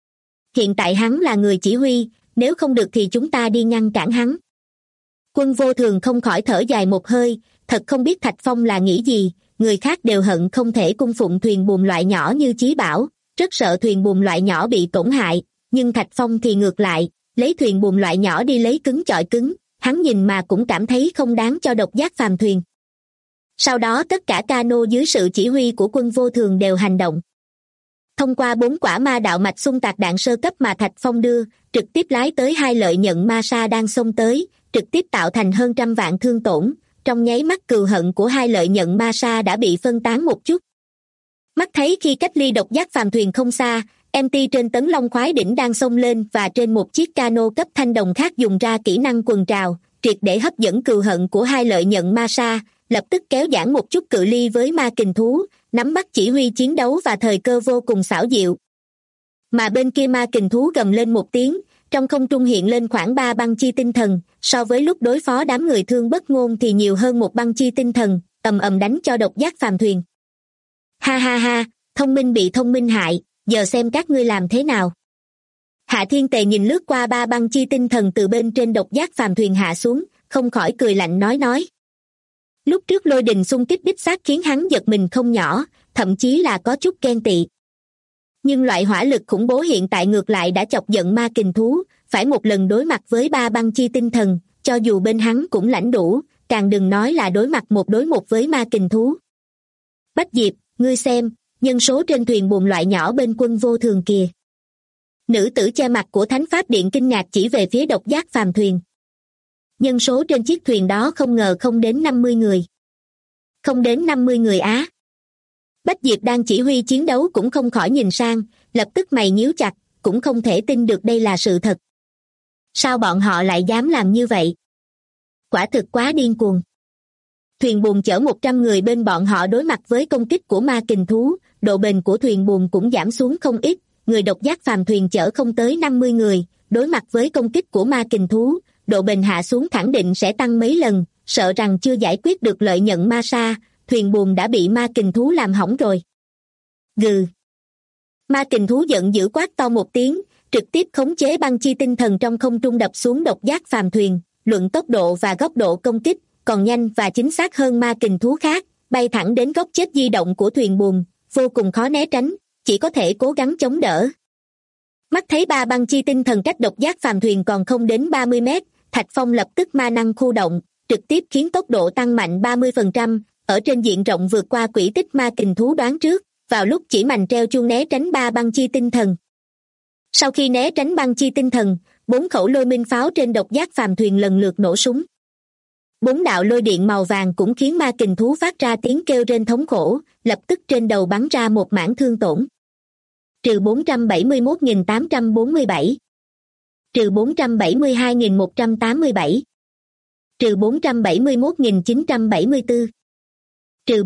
Speaker 2: Hiện tại hắn là người chỉ huy, nếu không được thì chúng ta đi ngăn cản hắn. Quân Vô Thường không khỏi thở dài một hơi, thật không biết Thạch Phong là nghĩ gì, người khác đều hận không thể cung phụng thuyền buồm loại nhỏ như Chí Bảo, rất sợ thuyền buồm loại nhỏ bị tổn hại, nhưng Thạch Phong thì ngược lại, lấy thuyền buồm loại nhỏ đi lấy cứng chọi cứng, hắn nhìn mà cũng cảm thấy không đáng cho độc giác phàm thuyền. Sau đó tất cả cano dưới sự chỉ huy của Quân Vô Thường đều hành động. Thông qua 4 quả ma đạo mạch xung tạc đạn sơ cấp mà Thạch Phong đưa, trực tiếp lái tới hai lợi nhận ma sa đang xông tới, trực tiếp tạo thành hơn 100 vạn thương tổn, trong nháy mắt cừu hận của hai lợi nhận ma sa đã bị phân tán một chút. Mắt thấy khi cách ly độc giác phàm thuyền không xa, MT trên tấn long khoái đỉnh đang xông lên và trên một chiếc cano cấp thanh đồng khác dùng ra kỹ năng quần trào, triệt để hấp dẫn cừu hận của hai lợi nhận ma sa, lập tức kéo giãn một chút cự ly với ma kình thú, nắm bắt chỉ huy chiến đấu và thời cơ vô cùng xảo diệu. Mà bên kia ma kình thú gầm lên một tiếng, trong không trung hiện lên khoảng 3 băng chi tinh thần, so với lúc đối phó đám người Thương Bất Ngôn thì nhiều hơn một băng chi tinh thần, ầm ầm đánh cho độc giác phàm thuyền. Ha ha ha, thông minh bị thông minh hại, giờ xem các ngươi làm thế nào. Hạ Thiên Tề nhìn lướt qua 3 băng chi tinh thần từ bên trên độc giác phàm thuyền hạ xuống, không khỏi cười lạnh nói. Lúc trước lôi đình xung kích đích xác khiến hắn giật mình không nhỏ, thậm chí là có chút ghen tị. Nhưng loại hỏa lực khủng bố hiện tại ngược lại đã chọc giận ma kình thú, phải một lần đối mặt với 3 băng chi tinh thần, cho dù bên hắn cũng lãnh đủ, càng đừng nói là đối mặt một đối một với ma kình thú. Bách Diệp, ngươi xem, nhân số trên thuyền buồm loại nhỏ bên Quân Vô Thường kìa. Nữ tử che mặt của Thánh Pháp Điện kinh ngạc chỉ về phía độc giác phàm thuyền. Nhân số trên chiếc thuyền đó không ngờ không đến 50 người. Không đến 50 người á. Bách Diệp đang chỉ huy chiến đấu cũng không khỏi nhìn sang, lập tức mày nhíu chặt, cũng không thể tin được đây là sự thật. Sao bọn họ lại dám làm như vậy? Quả thực quá điên cuồng. Thuyền buồm chở 100 người bên bọn họ đối mặt với công kích của ma kình thú, độ bền của thuyền buồm cũng giảm xuống không ít, người độc giác phàm thuyền chở không tới 50 người, đối mặt với công kích của ma kình thú, độ bền hạ xuống khẳng định sẽ tăng mấy lần, sợ rằng chưa giải quyết được lợi nhận ma sa, thuyền buồm đã bị ma kình thú làm hỏng rồi. Gừ. Ma kình thú giận dữ quát to một tiếng, trực tiếp khống chế băng chi tinh thần trong không trung đập xuống độc giác phàm thuyền, luận tốc độ và góc độ công kích, còn nhanh và chính xác hơn ma kình thú khác, bay thẳng đến góc chết di động của thuyền buồm, vô cùng khó né tránh, chỉ có thể cố gắng chống đỡ. Mắt thấy 3 băng chi tinh thần cách độc giác phàm thuyền còn không đến 30 mét, Thạch Phong lập tức ma năng khu động, trực tiếp khiến tốc độ tăng mạnh 30%, ở trên diện rộng vượt qua quỹ tích ma kình thú đoán trước, vào lúc chỉ mành treo chuông né tránh 3 băng chi tinh thần. Sau khi né tránh băng chi tinh thần, 4 khẩu lôi minh pháo trên độc giác phàm thuyền lần lượt nổ súng. 4 đạo lôi điện màu vàng cũng khiến ma kình thú phát ra tiếng kêu rên thống khổ, lập tức trên đầu bắn ra một mảng thương tổn. Trừ 471.847. Trừ 472.187. Trừ 471.974. Trừ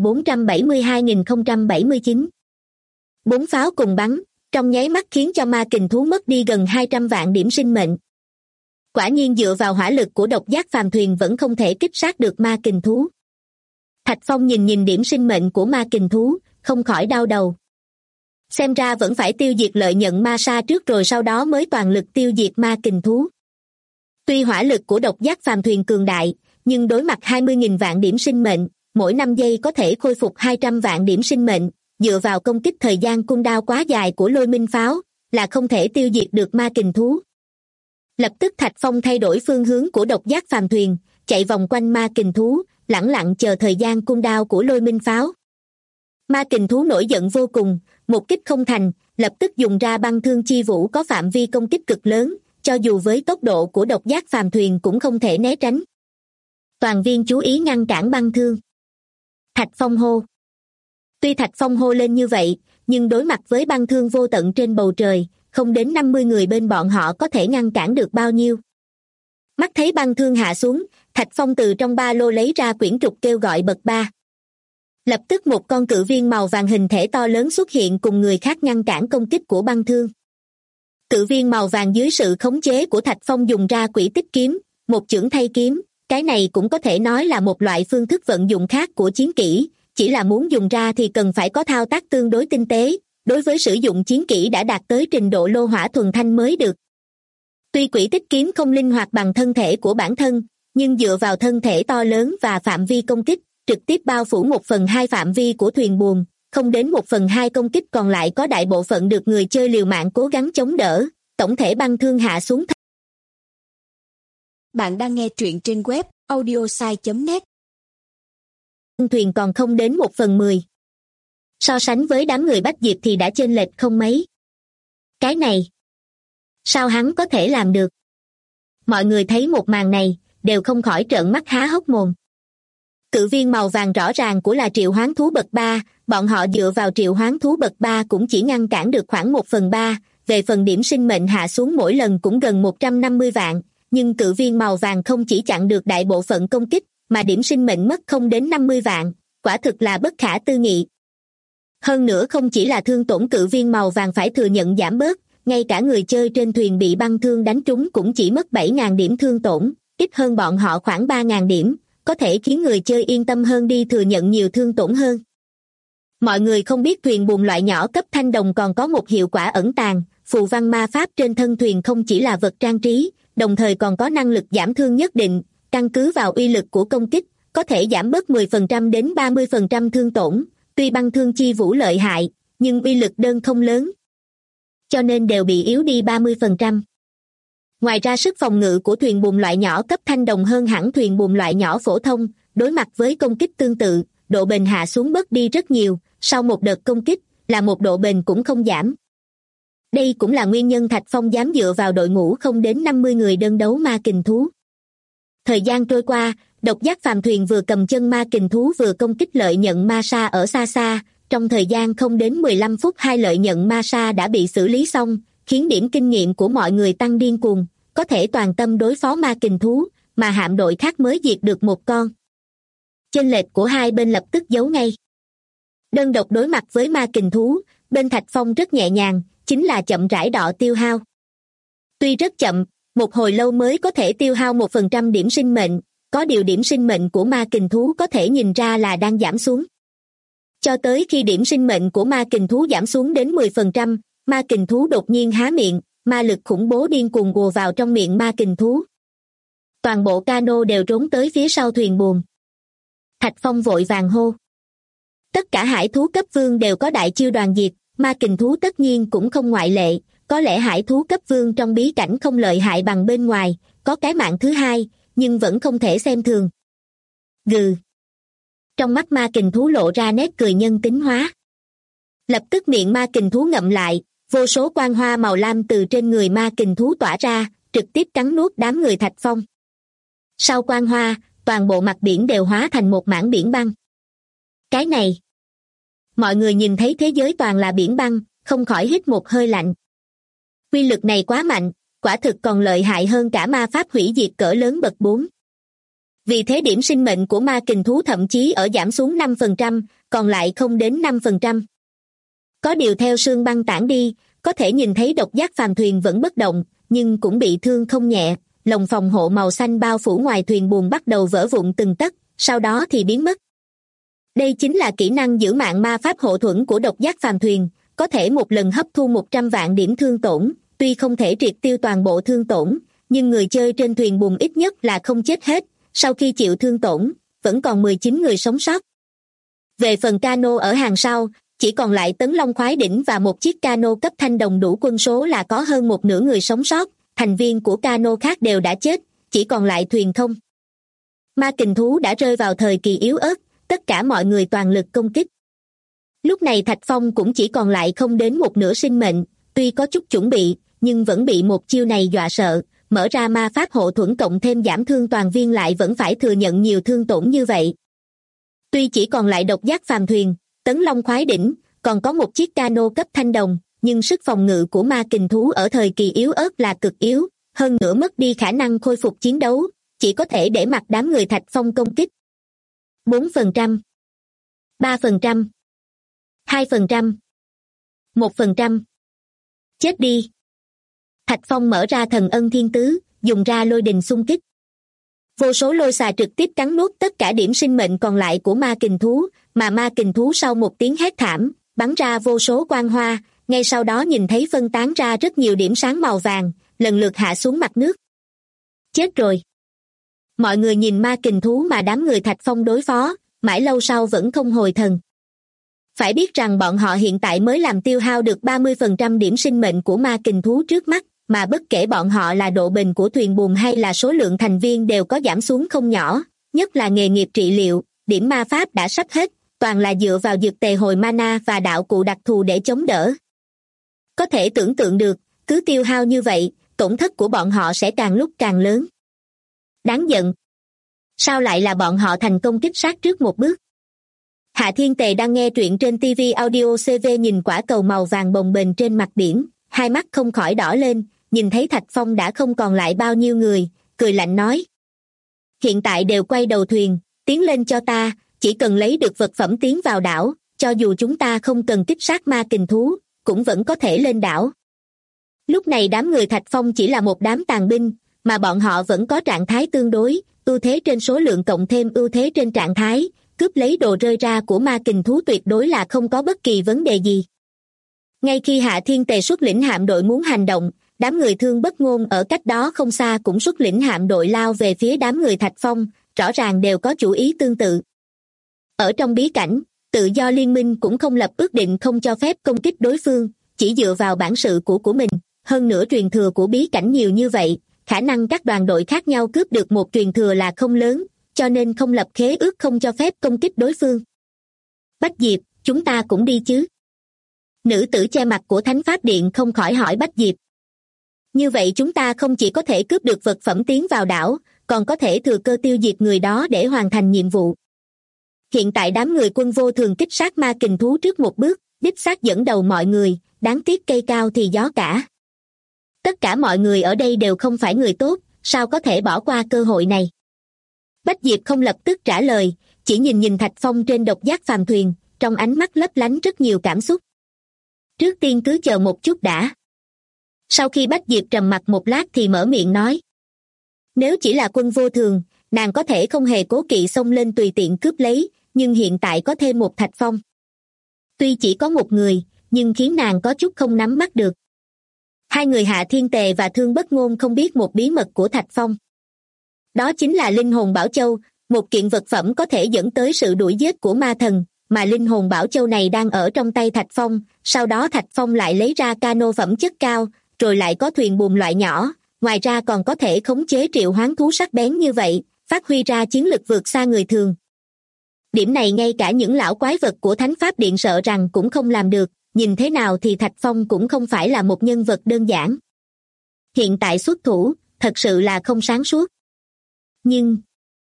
Speaker 2: 472.079. 4 pháo cùng bắn, trong nháy mắt khiến cho ma kình thú mất đi gần 200 vạn điểm sinh mệnh. Quả nhiên dựa vào hỏa lực của độc giác phàm thuyền vẫn không thể kích sát được ma kình thú. Thạch Phong nhìn điểm sinh mệnh của ma kình thú, không khỏi đau đầu. Xem ra vẫn phải tiêu diệt lợi nhận ma sa trước rồi sau đó mới toàn lực tiêu diệt ma kình thú. Tuy hỏa lực của độc giác phàm thuyền cường đại, nhưng đối mặt 20.000 vạn điểm sinh mệnh, mỗi 5 giây có thể khôi phục 200 vạn điểm sinh mệnh, dựa vào công kích thời gian cooldown quá dài của lôi minh pháo, là không thể tiêu diệt được ma kình thú. Lập tức Thạch Phong thay đổi phương hướng của độc giác phàm thuyền, chạy vòng quanh ma kình thú, lẳng lặng chờ thời gian cooldown của lôi minh pháo. Ma kình thú nổi giận vô cùng, một kích không thành, lập tức dùng ra băng thương chi vũ có phạm vi công kích cực lớn, cho dù với tốc độ của độc giác phàm thuyền cũng không thể né tránh. Toàn viên chú ý ngăn cản băng thương. Thạch Phong hô. Tuy Thạch Phong hô lên như vậy, nhưng đối mặt với băng thương vô tận trên bầu trời, không đến 50 người bên bọn họ có thể ngăn cản được bao nhiêu. Mắt thấy băng thương hạ xuống, Thạch Phong từ trong ba lô lấy ra quyển trục kêu gọi bậc 3. Lập tức một con cự viên màu vàng hình thể to lớn xuất hiện cùng người khác ngăn cản công kích của băng thương. Cự viên màu vàng dưới sự khống chế của Thạch Phong dùng ra quỷ tích kiếm, một chưởng thay kiếm, cái này cũng có thể nói là một loại phương thức vận dụng khác của chiến kỹ, chỉ là muốn dùng ra thì cần phải có thao tác tương đối tinh tế, đối với sử dụng chiến kỹ đã đạt tới trình độ lô hỏa thuần thanh mới được. Tuy quỷ tích kiếm không linh hoạt bằng thân thể của bản thân, nhưng dựa vào thân thể to lớn và phạm vi công kích, trực tiếp bao phủ 1/2 phạm vi của thuyền buồm, không đến 1/2 công kích còn lại có đại bộ phận được người chơi liều mạng cố gắng chống đỡ, tổng thể băng thương hạ xuống.
Speaker 3: Bạn đang nghe truyện trên web audiosai.net.
Speaker 2: Thuyền còn không đến 1/10. So sánh với đám người Bách Diệp thì đã chênh lệch không mấy. Cái này, sao hắn có thể làm được? Mọi người thấy một màn này, đều không khỏi trợn mắt há hốc mồm. Cự viên màu vàng rõ ràng của là triệu hoán thú bậc 3, bọn họ dựa vào triệu hoán thú bậc 3 cũng chỉ ngăn cản được khoảng 1/3, về phần điểm sinh mệnh hạ xuống mỗi lần cũng gần 150 vạn, nhưng cự viên màu vàng không chỉ chặn được đại bộ phận công kích, mà điểm sinh mệnh mất không đến 50 vạn, quả thực là bất khả tư nghị. Hơn nữa không chỉ là thương tổn cự viên màu vàng phải thừa nhận giảm bớt, ngay cả người chơi trên thuyền bị băng thương đánh trúng cũng chỉ mất 7.000 điểm thương tổn, ít hơn bọn họ khoảng 3.000 điểm, có thể khiến người chơi yên tâm hơn đi thừa nhận nhiều thương tổn hơn. Mọi người không biết thuyền buồm loại nhỏ cấp thanh đồng còn có một hiệu quả ẩn tàng, phù văn ma pháp trên thân thuyền không chỉ là vật trang trí, đồng thời còn có năng lực giảm thương nhất định, căn cứ vào uy lực của công kích, có thể giảm bớt 10% đến 30% thương tổn, tuy băng thương chi vũ lợi hại, nhưng uy lực đơn không lớn, cho nên đều bị yếu đi 30%. Ngoài ra sức phòng ngự của thuyền buồm loại nhỏ cấp thanh đồng hơn hẳn thuyền buồm loại nhỏ phổ thông, đối mặt với công kích tương tự, độ bền hạ xuống bớt đi rất nhiều, sau một đợt công kích, là một độ bền cũng không giảm. Đây cũng là nguyên nhân Thạch Phong dám dựa vào đội ngũ không đến 50 người đơn đấu ma kình thú. Thời gian trôi qua, độc giác phàm thuyền vừa cầm chân ma kình thú vừa công kích lợi nhận ma sa ở xa xa, trong thời gian không đến 15 phút hai lợi nhận ma sa đã bị xử lý xong, khiến điểm kinh nghiệm của mọi người tăng điên cuồng, có thể toàn tâm đối phó ma kình thú, mà hạm đội khác mới diệt được một con. Chênh lệch của hai bên lập tức giấu ngay. Đơn độc đối mặt với ma kình thú, bên Thạch Phong rất nhẹ nhàng, chính là chậm rãi đọ tiêu hao. Tuy rất chậm, một hồi lâu mới có thể tiêu hao 1% điểm sinh mệnh, có điều điểm sinh mệnh của ma kình thú có thể nhìn ra là đang giảm xuống. Cho tới khi điểm sinh mệnh của ma kình thú giảm xuống đến 10%, ma kình thú đột nhiên há miệng, ma lực khủng bố điên cuồng ùa vào trong miệng ma kình thú. Toàn bộ cano đều trốn tới phía sau thuyền buồm. Thạch Phong vội vàng hô. Tất cả hải thú cấp vương đều có đại chiêu đoàn diệt, ma kình thú tất nhiên cũng không ngoại lệ, có lẽ hải thú cấp vương trong bí cảnh không lợi hại bằng bên ngoài, có cái mạng thứ hai, nhưng vẫn không thể xem thường. Gừ. Trong mắt ma kình thú lộ ra nét cười nhân tính hóa. Lập tức miệng ma kình thú ngậm lại, vô số quang hoa màu lam từ trên người ma kình thú tỏa ra, trực tiếp cắn nuốt đám người Thạch Phong. Sau quang hoa, toàn bộ mặt biển đều hóa thành một mảng biển băng. Cái này! Mọi người nhìn thấy thế giới toàn là biển băng, không khỏi hít một hơi lạnh. Quy lực này quá mạnh, quả thực còn lợi hại hơn cả ma pháp hủy diệt cỡ lớn bậc 4. Vì thế điểm sinh mệnh của ma kình thú thậm chí ở giảm xuống 5%, còn lại không đến 5%. Có điều theo sương băng tản đi, có thể nhìn thấy độc giác phàm thuyền vẫn bất động, nhưng cũng bị thương không nhẹ, lồng phòng hộ màu xanh bao phủ ngoài thuyền buồm bắt đầu vỡ vụn từng tấc, sau đó thì biến mất. Đây chính là kỹ năng giữ mạng ma pháp hộ thuẫn của độc giác phàm thuyền, có thể một lần hấp thu 100 vạn điểm thương tổn, tuy không thể triệt tiêu toàn bộ thương tổn, nhưng người chơi trên thuyền buồm ít nhất là không chết hết, sau khi chịu thương tổn, vẫn còn 19 người sống sót. Về phần cano ở hàng sau, chỉ còn lại Tấn Long Khoái Đỉnh và một chiếc cano cấp thanh đồng đủ quân số là có hơn một nửa người sống sót, thành viên của cano khác đều đã chết, chỉ còn lại thuyền không. Ma kình thú đã rơi vào thời kỳ yếu ớt, tất cả mọi người toàn lực công kích. Lúc này Thạch Phong cũng chỉ còn lại không đến một nửa sinh mệnh, tuy có chút chuẩn bị, nhưng vẫn bị một chiêu này dọa sợ, mở ra ma pháp hộ thuẫn cộng thêm giảm thương toàn viên lại vẫn phải thừa nhận nhiều thương tổn như vậy. Tuy chỉ còn lại độc giác phàm thuyền, Tấn Long Khoái Đỉnh, còn có một chiếc cano cấp thanh đồng, nhưng sức phòng ngự của ma kình thú ở thời kỳ yếu ớt là cực yếu, hơn nữa mất đi khả năng khôi phục chiến đấu, chỉ có thể để mặc đám người Thạch Phong công kích. 4%, 3%, 2%, 1%. Chết đi! Thạch Phong mở ra thần ân thiên tứ, dùng ra lôi đình xung kích. Vô số lôi xà trực tiếp cắn nuốt tất cả điểm sinh mệnh còn lại của ma kình thú, mà ma kình thú sau một tiếng hét thảm, bắn ra vô số quang hoa, ngay sau đó nhìn thấy phân tán ra rất nhiều điểm sáng màu vàng, lần lượt hạ xuống mặt nước. Chết rồi! Mọi người nhìn ma kình thú mà đám người Thạch Phong đối phó, mãi lâu sau vẫn không hồi thần. Phải biết rằng bọn họ hiện tại mới làm tiêu hao được 30% điểm sinh mệnh của ma kình thú trước mắt, mà bất kể bọn họ là độ bền của thuyền buồm hay là số lượng thành viên đều có giảm xuống không nhỏ, nhất là nghề nghiệp trị liệu, điểm ma pháp đã sắp hết, toàn là dựa vào dược tề hồi mana và đạo cụ đặc thù để chống đỡ. Có thể tưởng tượng được, cứ tiêu hao như vậy, tổn thất của bọn họ sẽ càng lúc càng lớn. Đáng giận! Sao lại là bọn họ thành công kích sát trước một bước? Hạ Thiên Tề đang nghe truyện trên TV Audio CV nhìn quả cầu màu vàng bồng bềnh trên mặt biển, hai mắt không khỏi đỏ lên, nhìn thấy Thạch Phong đã không còn lại bao nhiêu người, cười lạnh nói. Hiện tại đều quay đầu thuyền, tiến lên cho ta, chỉ cần lấy được vật phẩm tiến vào đảo, cho dù chúng ta không cần kích sát ma kình thú, cũng vẫn có thể lên đảo. Lúc này đám người Thạch Phong chỉ là một đám tàn binh, mà bọn họ vẫn có trạng thái tương đối, ưu thế trên số lượng cộng thêm ưu thế trên trạng thái, cướp lấy đồ rơi ra của ma kình thú tuyệt đối là không có bất kỳ vấn đề gì. Ngay khi Hạ Thiên Tề xuất lĩnh hạm đội muốn hành động, đám người Thương Bất Ngôn ở cách đó không xa cũng xuất lĩnh hạm đội lao về phía đám người Thạch Phong, rõ ràng đều có chủ ý tương tự. Ở trong bí cảnh, tự do liên minh cũng không lập ước định không cho phép công kích đối phương, chỉ dựa vào bản sự của mình, hơn nữa truyền thừa của bí cảnh nhiều như vậy, khả năng các đoàn đội khác nhau cướp được một truyền thừa là không lớn, cho nên không lập khế ước không cho phép công kích đối phương. Bách Diệp, chúng ta cũng đi chứ? Nữ tử che mặt của Thánh Pháp Điện không khỏi hỏi Bách Diệp. Như vậy chúng ta không chỉ có thể cướp được vật phẩm tiến vào đảo, còn có thể thừa cơ tiêu diệt người đó để hoàn thành nhiệm vụ. Hiện tại đám người Quân Vô Thường kích sát ma kình thú trước một bước, đích xác dẫn đầu mọi người, đáng tiếc cây cao thì gió cả. Tất cả mọi người ở đây đều không phải người tốt, sao có thể bỏ qua cơ hội này? Bách Diệp không lập tức trả lời, chỉ nhìn Thạch Phong trên độc giác phàm thuyền, trong ánh mắt lấp lánh rất nhiều cảm xúc. Trước tiên cứ chờ một chút đã. Sau khi Bách Diệp trầm mặc một lát thì mở miệng nói. Nếu chỉ là Quân Vô Thường, nàng có thể không hề cố kỵ xông lên tùy tiện cướp lấy, nhưng hiện tại có thêm một Thạch Phong. Tuy chỉ có một người, nhưng khiến nàng có chút không nắm bắt được. Hai người Hạ Thiên Tề và Thương Bất Ngôn không biết một bí mật của Thạch Phong. Đó chính là linh hồn bảo châu, một kiện vật phẩm có thể dẫn tới sự đuổi giết của ma thần, mà linh hồn bảo châu này đang ở trong tay Thạch Phong, sau đó Thạch Phong lại lấy ra cano phẩm chất cao, rồi lại có thuyền buồm loại nhỏ, ngoài ra còn có thể khống chế triệu hoán thú sắc bén như vậy, phát huy ra chiến lực vượt xa người thường. Điểm này ngay cả những lão quái vật của Thánh Pháp Điện sợ rằng cũng không làm được, nhìn thế nào thì Thạch Phong cũng không phải là một nhân vật đơn giản. Hiện tại xuất thủ, thật sự là không sáng suốt. Nhưng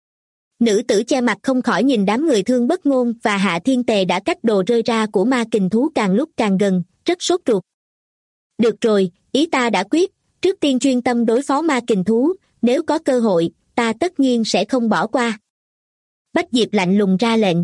Speaker 2: nữ tử che mặt không khỏi nhìn đám người Thương Bất Ngôn và Hạ Thiên Tề đã cách đồ rơi ra của ma kình thú càng lúc càng gần, rất sốt ruột. Được rồi, ý ta đã quyết, trước tiên chuyên tâm đối phó ma kình thú, nếu có cơ hội, ta tất nhiên sẽ không bỏ qua. Bách Diệp lạnh lùng ra lệnh.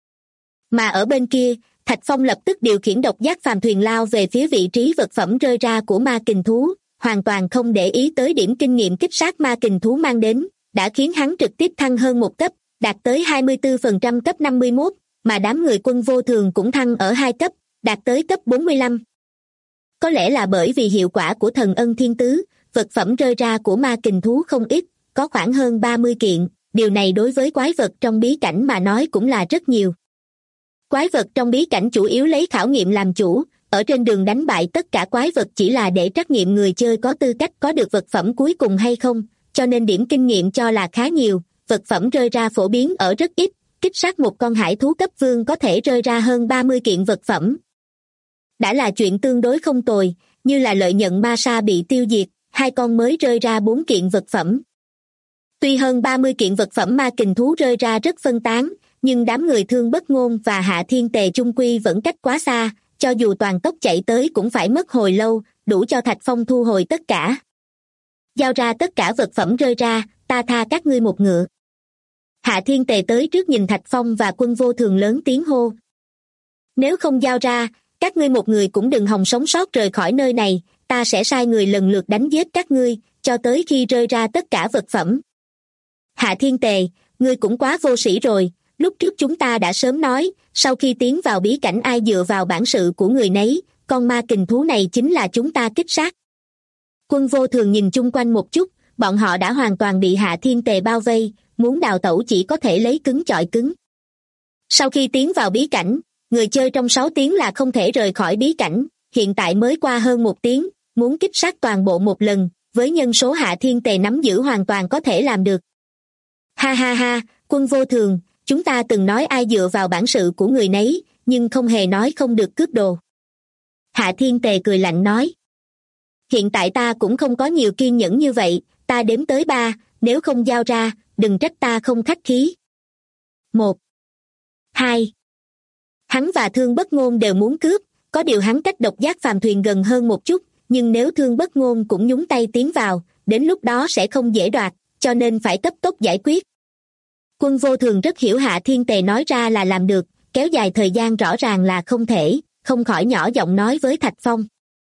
Speaker 2: Mà ở bên kia, Thạch Phong lập tức điều khiển độc giác phàm thuyền lao về phía vị trí vật phẩm rơi ra của ma kình thú, hoàn toàn không để ý tới điểm kinh nghiệm kích sát ma kình thú mang đến, đã khiến hắn trực tiếp thăng hơn một cấp, đạt tới 24% cấp 51, mà đám người Quân Vô Thường cũng thăng ở 2 cấp, đạt tới cấp 45. Có lẽ là bởi vì hiệu quả của thần ân thiên tứ, vật phẩm rơi ra của ma kình thú không ít, có khoảng hơn 30 kiện, điều này đối với quái vật trong bí cảnh mà nói cũng là rất nhiều. Quái vật trong bí cảnh chủ yếu lấy khảo nghiệm làm chủ, ở trên đường đánh bại tất cả quái vật chỉ là để trắc nghiệm người chơi có tư cách có được vật phẩm cuối cùng hay không, cho nên điểm kinh nghiệm cho là khá nhiều, vật phẩm rơi ra phổ biến ở rất ít, kích sát một con hải thú cấp vương có thể rơi ra hơn 30 kiện vật phẩm. Đã là chuyện tương đối không tồi, như là lợi nhận ma sa bị tiêu diệt, 2 con mới rơi ra 4 kiện vật phẩm. Tuy hơn 30 kiện vật phẩm ma kình thú rơi ra rất phân tán, nhưng đám người Thương Bất Ngôn và Hạ Thiên Tề chung quy vẫn cách quá xa, cho dù toàn tốc chạy tới cũng phải mất hồi lâu, đủ cho Thạch Phong thu hồi tất cả. Giao ra tất cả vật phẩm rơi ra, ta tha các ngươi một ngựa. Hạ Thiên Tề tới trước nhìn Thạch Phong và Quân Vô Thường lớn tiếng hô. Nếu không giao ra, các ngươi một người cũng đừng hòng sống sót rời khỏi nơi này, ta sẽ sai người lần lượt đánh giết các ngươi, cho tới khi rơi ra tất cả vật phẩm. Hạ Thiên Tề, ngươi cũng quá vô sĩ rồi, lúc trước chúng ta đã sớm nói, sau khi tiến vào bí cảnh ai dựa vào bản sự của người nấy, con ma kình thú này chính là chúng ta kích sát. Quân Vô Thường nhìn chung quanh một chút, bọn họ đã hoàn toàn bị Hạ Thiên Tề bao vây, muốn đào tẩu chỉ có thể lấy cứng chọi cứng. Sau khi tiến vào bí cảnh, người chơi trong 6 tiếng là không thể rời khỏi bí cảnh, hiện tại mới qua hơn 1 tiếng, muốn kích sát toàn bộ một lần, với nhân số Hạ Thiên Tề nắm giữ hoàn toàn có thể làm được. Ha ha ha, Quân Vô Thường, chúng ta từng nói ai dựa vào bản sự của người nấy, nhưng không hề nói không được cướp đồ. Hạ Thiên Tề cười lạnh nói. Hiện tại ta cũng không có nhiều kiên nhẫn như vậy, ta đếm tới 3, nếu không giao ra, đừng trách ta không khách khí. 1, 2. Hắn và Thương Bất Ngôn đều muốn cướp, có điều hắn cách độc giác phàm thuyền gần hơn một chút, nhưng nếu Thương Bất Ngôn cũng nhúng tay tiến vào, đến lúc đó sẽ không dễ đoạt, cho nên phải cấp tốc giải quyết. Quân Vô Thường rất hiểu Hạ Thiên Tề nói ra là làm được, kéo dài thời gian rõ ràng là không thể, không khỏi nhỏ giọng nói với Thạch Phong.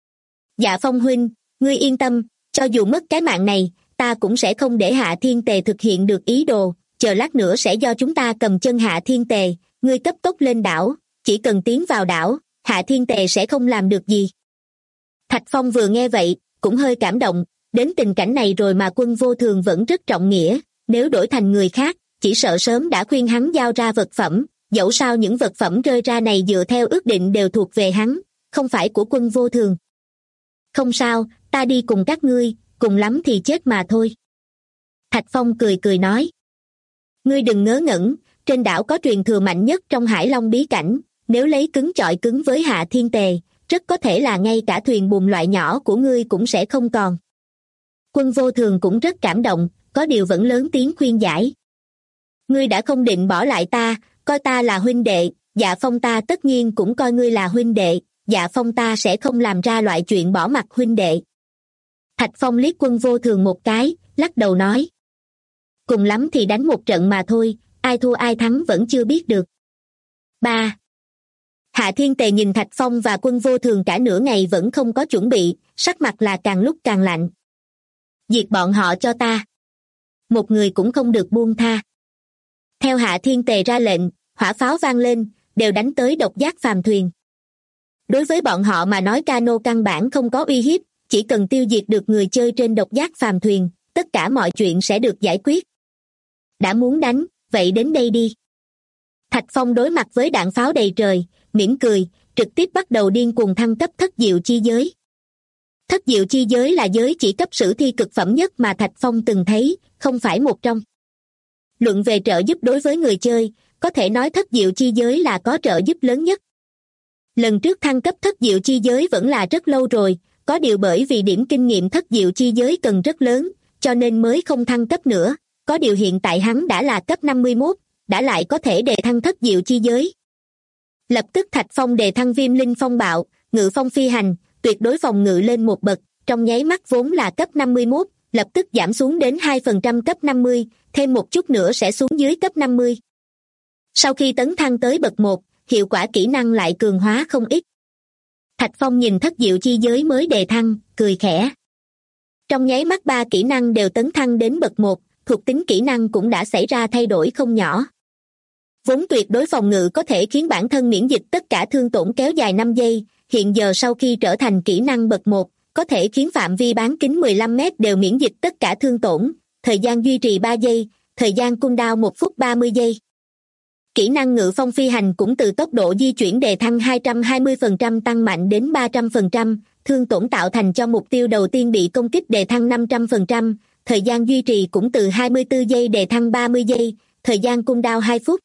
Speaker 2: Dạ Phong huynh, ngươi yên tâm, cho dù mất cái mạng này, ta cũng sẽ không để Hạ Thiên Tề thực hiện được ý đồ, chờ lát nữa sẽ do chúng ta cầm chân Hạ Thiên Tề, ngươi cấp tốc lên đảo, chỉ cần tiến vào đảo, Hạ Thiên Tề sẽ không làm được gì. Thạch Phong vừa nghe vậy, cũng hơi cảm động, đến tình cảnh này rồi mà Quân Vô Thường vẫn rất trọng nghĩa, nếu đổi thành người khác, chỉ sợ sớm đã khuyên hắn giao ra vật phẩm, dẫu sao những vật phẩm rơi ra này dựa theo ước định đều thuộc về hắn, không phải của Quân Vô Thường. Không sao, ta đi cùng các ngươi, cùng lắm thì chết mà thôi. Thạch Phong cười cười nói. Ngươi đừng ngớ ngẩn, trên đảo có truyền thừa mạnh nhất trong Hải Long bí cảnh, nếu lấy cứng chọi cứng với Hạ Thiên Tề, rất có thể là ngay cả thuyền buồm loại nhỏ của ngươi cũng sẽ không còn. Quân Vô Thường cũng rất cảm động, có điều vẫn lớn tiếng khuyên giải. Ngươi đã không định bỏ lại ta, coi ta là huynh đệ, Dạ Phong ta tất nhiên cũng coi ngươi là huynh đệ, Dạ Phong ta sẽ không làm ra loại chuyện bỏ mặc huynh đệ. Thạch Phong liếc Quân Vô Thường một cái, lắc đầu nói. Cùng lắm thì đánh một trận mà thôi, ai thua ai thắng vẫn chưa biết được. 3. Hạ Thiên Tề nhìn Thạch Phong và Quân Vô Thường cả nửa ngày vẫn không có chuẩn bị, sắc mặt là càng lúc càng lạnh. Diệt bọn họ cho ta. Một người cũng không được buông tha. Theo Hạ Thiên Tề ra lệnh, hỏa pháo vang lên, đều đánh tới độc giác phàm thuyền. Đối với bọn họ mà nói cano căn bản không có uy hiếp, chỉ cần tiêu diệt được người chơi trên độc giác phàm thuyền, tất cả mọi chuyện sẽ được giải quyết. Đã muốn đánh, vậy đến đây đi. Thạch Phong đối mặt với đạn pháo đầy trời, mỉm cười, trực tiếp bắt đầu điên cuồng thăng cấp thất diệu chi giới. Thất diệu chi giới là giới chỉ cấp sử thi cực phẩm nhất mà Thạch Phong từng thấy, không phải một trong. Luận về trợ giúp đối với người chơi, có thể nói thất diệu chi giới là có trợ giúp lớn nhất. Lần trước thăng cấp thất diệu chi giới vẫn là rất lâu rồi, có điều bởi vì điểm kinh nghiệm thất diệu chi giới cần rất lớn, cho nên mới không thăng cấp nữa, có điều hiện tại hắn đã là cấp 51, đã lại có thể đề thăng thất diệu chi giới. Lập tức Thạch Phong đề thăng Viêm Linh Phong Bạo, Ngự Phong Phi Hành, tuyệt đối phòng ngự lên một bậc, trong nháy mắt vốn là cấp 51, lập tức giảm xuống đến 2% cấp 50, thêm một chút nữa sẽ xuống dưới cấp 50. Sau khi tấn thăng tới bậc 1, hiệu quả kỹ năng lại cường hóa không ít. Thạch Phong nhìn thất diệu chi giới mới đề thăng, cười khẽ. Trong nháy mắt 3 kỹ năng đều tấn thăng đến bậc 1, thuộc tính kỹ năng cũng đã xảy ra thay đổi không nhỏ. Vốn tuyệt đối phòng ngự có thể khiến bản thân miễn dịch tất cả thương tổn kéo dài 5 giây, hiện giờ sau khi trở thành kỹ năng bậc 1, có thể khiến phạm vi bán kính 15 mét đều miễn dịch tất cả thương tổn, thời gian duy trì 3 giây, thời gian cooldown 1 phút 30 giây. Kỹ năng Ngự Phong Phi Hành cũng từ tốc độ di chuyển đề thăng 220% tăng mạnh đến 300%, thương tổn tạo thành cho mục tiêu đầu tiên bị công kích đề thăng 500%, thời gian duy trì cũng từ 24 giây đề thăng 30 giây, thời gian cooldown 2 phút.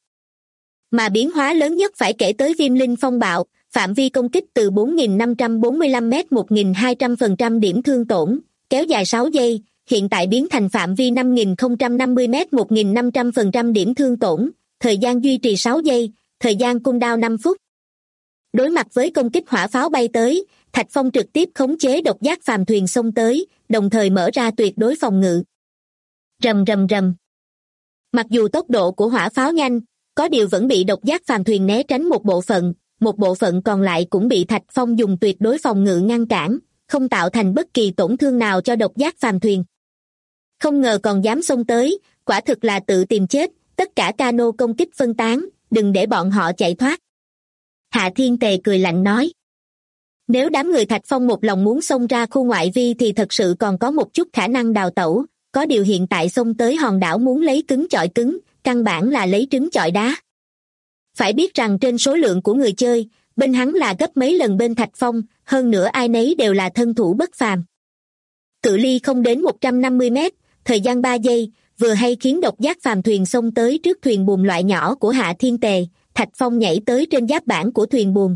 Speaker 2: Mà biến hóa lớn nhất phải kể tới Viêm Linh Phong Bạo, phạm vi công kích từ 4.545 m 1.200% điểm thương tổn, kéo dài 6 giây, hiện tại biến thành phạm vi 5.050 m 1.500% điểm thương tổn, thời gian duy trì 6 giây, thời gian cooldown 5 phút. Đối mặt với công kích hỏa pháo bay tới, Thạch Phong trực tiếp khống chế độc giác phàm thuyền xông tới, đồng thời mở ra tuyệt đối phòng ngự. Rầm rầm rầm. Mặc dù tốc độ của hỏa pháo nhanh, có điều vẫn bị độc giác phàm thuyền né tránh một bộ phận còn lại cũng bị Thạch Phong dùng tuyệt đối phòng ngự ngăn cản, không tạo thành bất kỳ tổn thương nào cho độc giác phàm thuyền. Không ngờ còn dám xông tới, quả thực là tự tìm chết, tất cả cano công kích phân tán, đừng để bọn họ chạy thoát. Hạ Thiên Tề cười lạnh nói. Nếu đám người Thạch Phong một lòng muốn xông ra khu ngoại vi thì thật sự còn có một chút khả năng đào tẩu, có điều hiện tại xông tới hòn đảo muốn lấy cứng chọi cứng, căn bản là lấy trứng chọi đá. Phải biết rằng trên số lượng của người chơi, bên hắn là gấp mấy lần bên Thạch Phong, hơn nữa ai nấy đều là thân thủ bất phàm. Cự ly không đến 150 mét, thời gian 3 giây, vừa hay khiến độc giác phàm thuyền xông tới trước thuyền buồm loại nhỏ của Hạ Thiên Tề, Thạch Phong nhảy tới trên giáp bảng của thuyền buồm.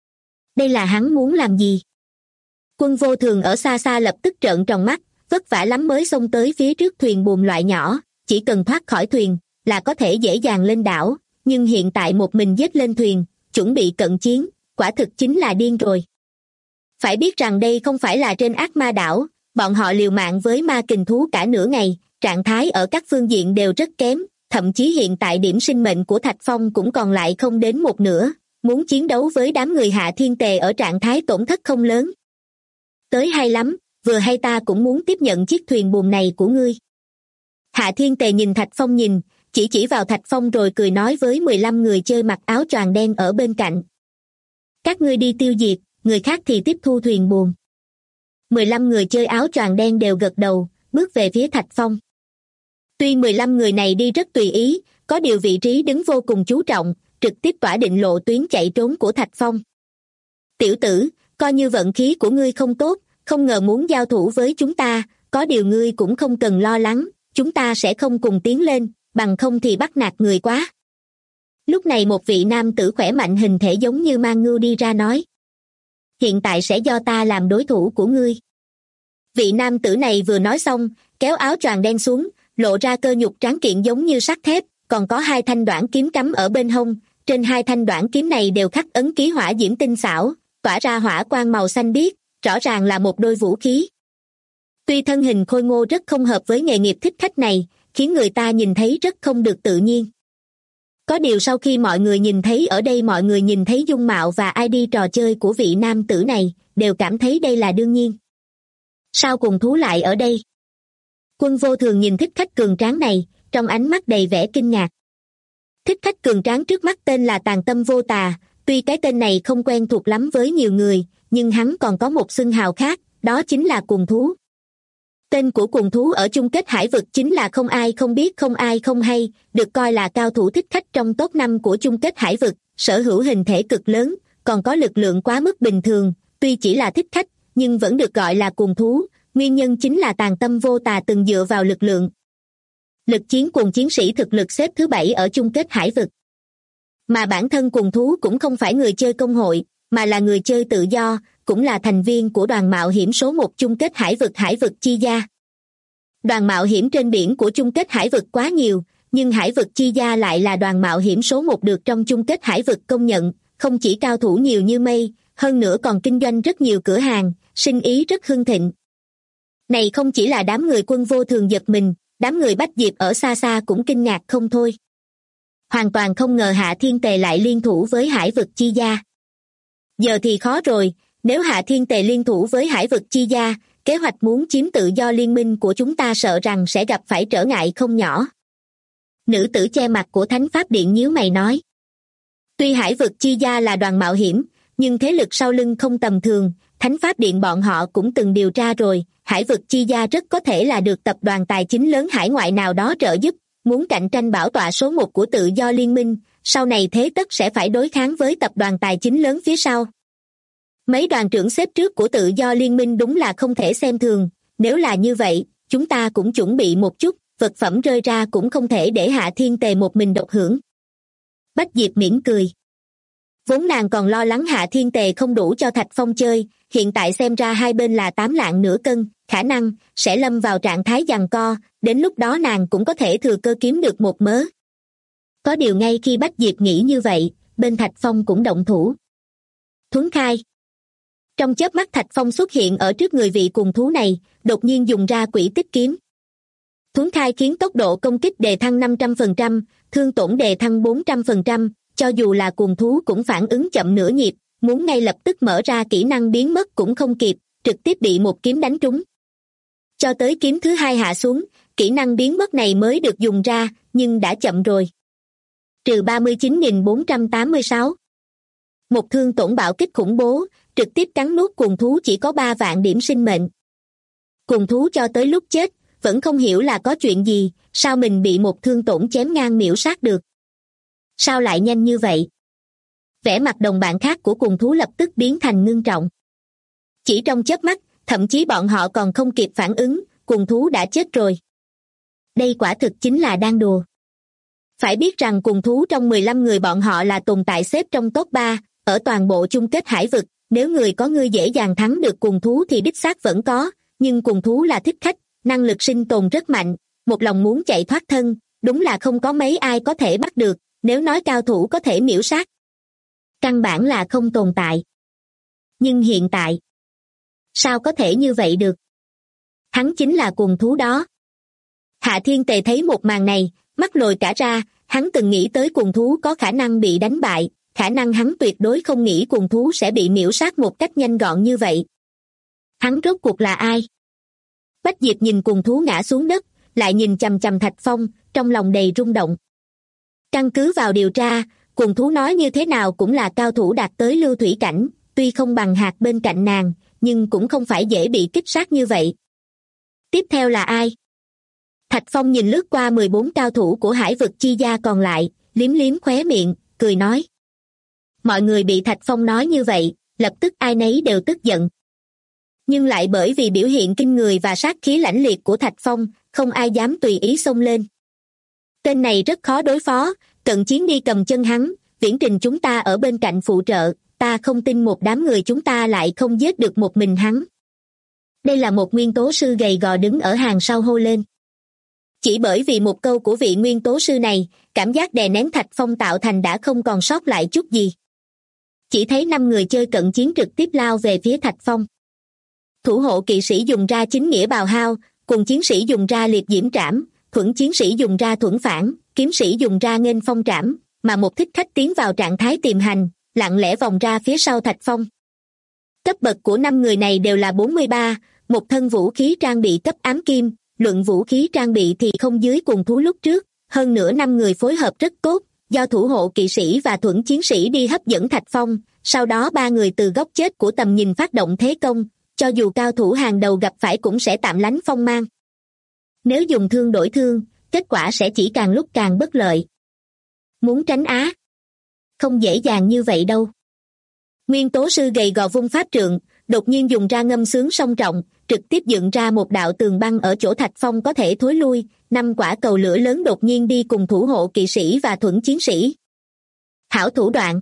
Speaker 2: Đây là hắn muốn làm gì? Quân Vô Thường ở xa xa lập tức trợn tròn mắt, vất vả lắm mới xông tới phía trước thuyền buồm loại nhỏ, chỉ cần thoát khỏi thuyền là có thể dễ dàng lên đảo, nhưng hiện tại một mình giết lên thuyền, chuẩn bị cận chiến, quả thực chính là điên rồi. Phải biết rằng đây không phải là trên ác ma đảo, bọn họ liều mạng với ma kình thú cả nửa ngày, trạng thái ở các phương diện đều rất kém, thậm chí hiện tại điểm sinh mệnh của Thạch Phong cũng còn lại không đến một nửa, muốn chiến đấu với đám người Hạ Thiên Tề ở trạng thái tổn thất không lớn. Tới hay lắm, vừa hay ta cũng muốn tiếp nhận chiếc thuyền buồm này của ngươi. Hạ Thiên Tề nhìn Thạch Phong chỉ vào Thạch Phong rồi cười nói với 15 người chơi mặc áo choàng đen ở bên cạnh. Các ngươi đi tiêu diệt, người khác thì tiếp thu thuyền buồm. 15 người chơi áo choàng đen đều gật đầu, bước về phía Thạch Phong. Tuy 15 người này đi rất tùy ý, có điều vị trí đứng vô cùng chú trọng, trực tiếp tỏa định lộ tuyến chạy trốn của Thạch Phong. Tiểu tử, coi như vận khí của ngươi không tốt, không ngờ muốn giao thủ với chúng ta, có điều ngươi cũng không cần lo lắng, chúng ta sẽ không cùng tiến lên, bằng không thì bắt nạt người quá. Lúc này một vị nam tử khỏe mạnh hình thể giống như ma ngưu đi ra nói. Hiện tại sẽ do ta làm đối thủ của ngươi. Vị nam tử này vừa nói xong, kéo áo choàng đen xuống, lộ ra cơ nhục tráng kiện giống như sắt thép, còn có 2 thanh đoản kiếm cắm ở bên hông, trên 2 thanh đoản kiếm này đều khắc ấn ký hỏa diễm tinh xảo, tỏa ra hỏa quang màu xanh biếc, rõ ràng là một đôi vũ khí. Tuy thân hình khôi ngô rất không hợp với nghề nghiệp thích khách này, khiến người ta nhìn thấy rất không được tự nhiên. Có điều sau khi mọi người nhìn thấy dung mạo và ID trò chơi của vị nam tử này, đều cảm thấy đây là đương nhiên. Sao cùng thú lại ở đây? Quân Vô Thường nhìn thích khách cường tráng này, trong ánh mắt đầy vẻ kinh ngạc. Thích khách cường tráng trước mắt tên là Tàn Tâm Vô Tà, tuy cái tên này không quen thuộc lắm với nhiều người, nhưng hắn còn có một xưng hào khác, đó chính là Cuồng Thú. Tên của Cuồng Thú ở chung kết hải vực chính là không ai không biết không ai không hay, được coi là cao thủ thích khách trong top 5 của chung kết hải vực, sở hữu hình thể cực lớn, còn có lực lượng quá mức bình thường, tuy chỉ là thích khách, nhưng vẫn được gọi là Cuồng Thú, nguyên nhân chính là Tàn Tâm Vô Tà từng dựa vào lực chiến cùng chiến sĩ thực lực xếp thứ 7 ở chung kết hải vực. Mà bản thân cùng thú cũng không phải người chơi công hội, mà là người chơi tự do, cũng là thành viên của đoàn mạo hiểm số 1 chung kết hải vực chi gia. Đoàn mạo hiểm trên biển của chung kết hải vực quá nhiều, nhưng hải vực chi gia lại là đoàn mạo hiểm số 1 được trong chung kết hải vực công nhận, không chỉ cao thủ nhiều như mây, hơn nữa còn kinh doanh rất nhiều cửa hàng, sinh ý rất hưng thịnh. Này không chỉ là đám người Quân Vô Thường giật mình, đám người Bách Diệp ở xa xa cũng kinh ngạc không thôi. Hoàn toàn không ngờ Hạ Thiên Tề lại liên thủ với hải vực chi gia. Giờ thì khó rồi, nếu Hạ Thiên Tề liên thủ với hải vực chi gia, kế hoạch muốn chiếm tự do liên minh của chúng ta sợ rằng sẽ gặp phải trở ngại không nhỏ. Nữ tử che mặt của Thánh Pháp Điện nhíu mày nói. Tuy hải vực chi gia là đoàn mạo hiểm, nhưng thế lực sau lưng không tầm thường, Thánh Pháp Điện bọn họ cũng từng điều tra rồi, hải vực chi gia rất có thể là được tập đoàn tài chính lớn hải ngoại nào đó trợ giúp, muốn cạnh tranh bảo tọa số 1 của tự do liên minh, sau này thế tất sẽ phải đối kháng với tập đoàn tài chính lớn phía sau. Mấy đoàn trưởng xếp trước của tự do liên minh đúng là không thể xem thường, nếu là như vậy, chúng ta cũng chuẩn bị một chút, vật phẩm rơi ra cũng không thể để Hạ Thiên Tề một mình độc hưởng. Bách Diệp mỉm cười. Vốn nàng còn lo lắng Hạ Thiên Tề không đủ cho Thạch Phong chơi, hiện tại xem ra hai bên là 8 lạng nửa cân, khả năng sẽ lâm vào trạng thái giằng co, đến lúc đó nàng cũng có thể thừa cơ kiếm được một mớ. Có điều ngay khi Bách Diệp nghĩ như vậy, bên Thạch Phong cũng động thủ. Thuấn khai. Trong chớp mắt Thạch Phong xuất hiện ở trước người vị cùng thú này, đột nhiên dùng ra quỷ tích kiếm. Thuấn khai khiến tốc độ công kích đề thăng 500%, thương tổn đề thăng 400%, cho dù là cùng thú cũng phản ứng chậm nửa nhịp, muốn ngay lập tức mở ra kỹ năng biến mất cũng không kịp, trực tiếp bị một kiếm đánh trúng. Cho tới kiếm thứ hai hạ xuống, kỹ năng biến mất này mới được dùng ra, nhưng đã chậm rồi. Trừ 39.486. Một thương tổn bạo kích khủng bố, trực tiếp cắn nuốt cuồng thú chỉ có 3 vạn điểm sinh mệnh. Cuồng thú cho tới lúc chết, vẫn không hiểu là có chuyện gì, sao mình bị một thương tổn chém ngang miểu sát được. Sao lại nhanh như vậy? Vẻ mặt đồng bạn khác của cuồng thú lập tức biến thành ngưng trọng. Chỉ trong chớp mắt, thậm chí bọn họ còn không kịp phản ứng, cuồng thú đã chết rồi. Đây quả thực chính là đang đùa. Phải biết rằng cuồng thú trong 15 người bọn họ là tồn tại xếp trong top 3, ở toàn bộ chung kết hải vực, nếu người có ngươi dễ dàng thắng được cuồng thú thì đích xác vẫn có, nhưng cuồng thú là thích khách, năng lực sinh tồn rất mạnh, một lòng muốn chạy thoát thân, đúng là không có mấy ai có thể bắt được, nếu nói cao thủ có thể miểu sát. Căn bản là không tồn tại. Nhưng hiện tại, sao có thể như vậy được? Hắn chính là cuồng thú đó. Hạ Thiên Tề thấy một màn này, mắt lồi cả ra, hắn từng nghĩ tới cuồng thú có khả năng bị đánh bại, khả năng hắn tuyệt đối không nghĩ cuồng thú sẽ bị miểu sát một cách nhanh gọn như vậy. Hắn rốt cuộc là ai? Bách Diệp nhìn cuồng thú ngã xuống đất, lại nhìn chằm chằm Thạch Phong, trong lòng đầy rung động. Căn cứ vào điều tra, cuồng thú nói như thế nào cũng là cao thủ đạt tới lưu thủy cảnh, tuy không bằng hạt bên cạnh nàng, nhưng cũng không phải dễ bị kích sát như vậy. Tiếp theo là ai? Thạch Phong nhìn lướt qua 14 cao thủ của hải vực chi gia còn lại, liếm liếm khóe miệng, cười nói. Mọi người bị Thạch Phong nói như vậy, lập tức ai nấy đều tức giận. Nhưng lại bởi vì biểu hiện kinh người và sát khí lãnh liệt của Thạch Phong, không ai dám tùy ý xông lên. Tên này rất khó đối phó, cận chiến đi cầm chân hắn, viễn trình chúng ta ở bên cạnh phụ trợ, ta không tin một đám người chúng ta lại không giết được một mình hắn. Đây là một nguyên tố sư gầy gò đứng ở hàng sau hô lên. Chỉ bởi vì một câu của vị nguyên tố sư này, cảm giác đè nén Thạch Phong tạo thành đã không còn sót lại chút gì. Chỉ thấy 5 người chơi cận chiến trực tiếp lao về phía Thạch Phong. Thủ hộ kỵ sĩ dùng ra chính nghĩa bào hao, cùng chiến sĩ dùng ra liệt diễm trảm, thuẫn chiến sĩ dùng ra thuẫn phản, kiếm sĩ dùng ra nghênh phong trảm, mà một thích khách tiến vào trạng thái tiềm hành, lặng lẽ vòng ra phía sau Thạch Phong. Cấp bậc của 5 người này đều là 43, một thân vũ khí trang bị cấp ám kim, luận vũ khí trang bị thì không dưới cuồng thú lúc trước, hơn nữa 5 người phối hợp rất tốt, do thủ hộ kỵ sĩ và thuẫn chiến sĩ đi hấp dẫn Thạch Phong, sau đó 3 người từ góc chết của tầm nhìn phát động thế công, cho dù cao thủ hàng đầu gặp phải cũng sẽ tạm lánh phong mang. Nếu dùng thương đổi thương, kết quả sẽ chỉ càng lúc càng bất lợi. Muốn tránh á? Không dễ dàng như vậy đâu. Nguyên tố sư gầy gò vung pháp trượng, đột nhiên dùng ra ngâm sướng song trọng, trực tiếp dựng ra một đạo tường băng ở chỗ Thạch Phong có thể thối lui, 5 quả cầu lửa lớn đột nhiên đi cùng thủ hộ kỵ sĩ và thuẫn chiến sĩ. Hảo thủ đoạn.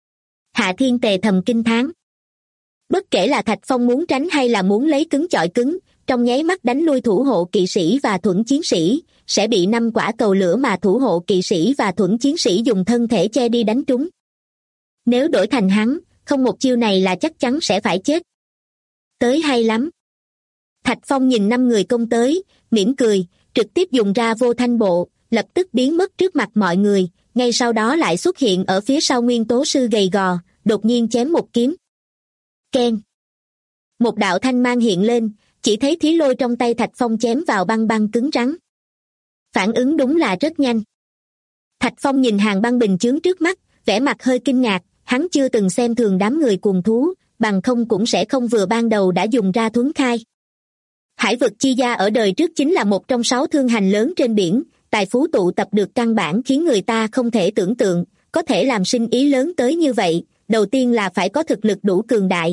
Speaker 2: Hạ Thiên Tề thầm kinh thán. Bất kể là Thạch Phong muốn tránh hay là muốn lấy cứng chọi cứng, trong nháy mắt đánh lui thủ hộ kỵ sĩ và thuẫn chiến sĩ, sẽ bị 5 quả cầu lửa mà thủ hộ kỵ sĩ và thuẫn chiến sĩ dùng thân thể che đi đánh trúng. Nếu đổi thành hắn, không một chiêu này là chắc chắn sẽ phải chết. Tới hay lắm. Thạch Phong nhìn 5 người công tới, mỉm cười, trực tiếp dùng ra vô thanh bộ, lập tức biến mất trước mặt mọi người, ngay sau đó lại xuất hiện ở phía sau nguyên tố sư gầy gò, đột nhiên chém một kiếm. Keng. Một đạo thanh mang hiện lên, chỉ thấy thí lôi trong tay Thạch Phong chém vào băng băng cứng rắn. Phản ứng đúng là rất nhanh. Thạch Phong nhìn hàng băng bình chướng trước mắt, vẻ mặt hơi kinh ngạc, hắn chưa từng xem thường đám người cuồng thú, bằng không cũng sẽ không vừa ban đầu đã dùng ra thuấn khai. Hải vực chi gia ở đời trước chính là một trong 6 thương hành lớn trên biển, tài phú tụ tập được căn bản khiến người ta không thể tưởng tượng, có thể làm sinh ý lớn tới như vậy, đầu tiên là phải có thực lực đủ cường đại.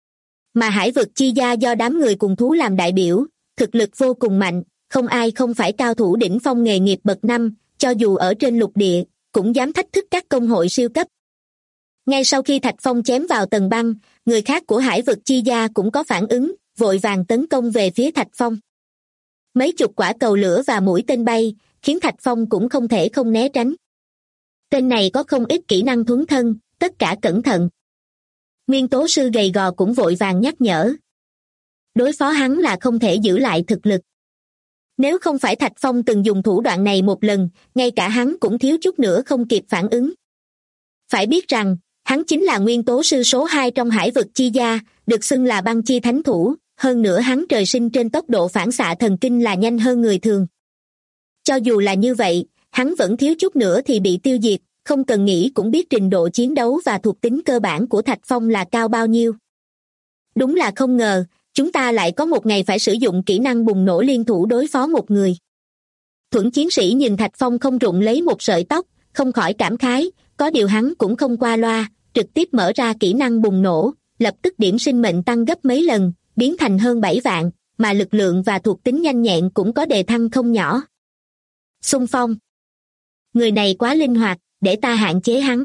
Speaker 2: Mà hải vực chi gia do đám người cùng thú làm đại biểu, thực lực vô cùng mạnh, không ai không phải cao thủ đỉnh phong nghề nghiệp bậc 5, cho dù ở trên lục địa, cũng dám thách thức các công hội siêu cấp. Ngay sau khi Thạch Phong chém vào tầng băng, người khác của hải vực chi gia cũng có phản ứng, vội vàng tấn công về phía Thạch Phong. Mấy chục quả cầu lửa và mũi tên bay, khiến Thạch Phong cũng không thể không né tránh. Tên này có không ít kỹ năng thuấn thân, tất cả cẩn thận. Nguyên tố sư gầy gò cũng vội vàng nhắc nhở. Đối phó hắn là không thể giữ lại thực lực. Nếu không phải Thạch Phong từng dùng thủ đoạn này một lần, ngay cả hắn cũng thiếu chút nữa không kịp phản ứng. Phải biết rằng, hắn chính là nguyên tố sư số 2 trong hải vực chi gia, được xưng là băng chi thánh thủ, hơn nữa hắn trời sinh trên tốc độ phản xạ thần kinh là nhanh hơn người thường. Cho dù là như vậy, hắn vẫn thiếu chút nữa thì bị tiêu diệt, không cần nghĩ cũng biết trình độ chiến đấu và thuộc tính cơ bản của Thạch Phong là cao bao nhiêu. Đúng là không ngờ, chúng ta lại có một ngày phải sử dụng kỹ năng bùng nổ liên thủ đối phó một người. Thuẫn chiến sĩ nhìn Thạch Phong không rụng lấy một sợi tóc, không khỏi cảm khái, có điều hắn cũng không qua loa, trực tiếp mở ra kỹ năng bùng nổ, lập tức điểm sinh mệnh tăng gấp mấy lần, biến thành hơn 7 vạn, mà lực lượng và thuộc tính nhanh nhẹn cũng có đề thăng không nhỏ. Xung phong. Người này quá linh hoạt, để ta hạn chế hắn.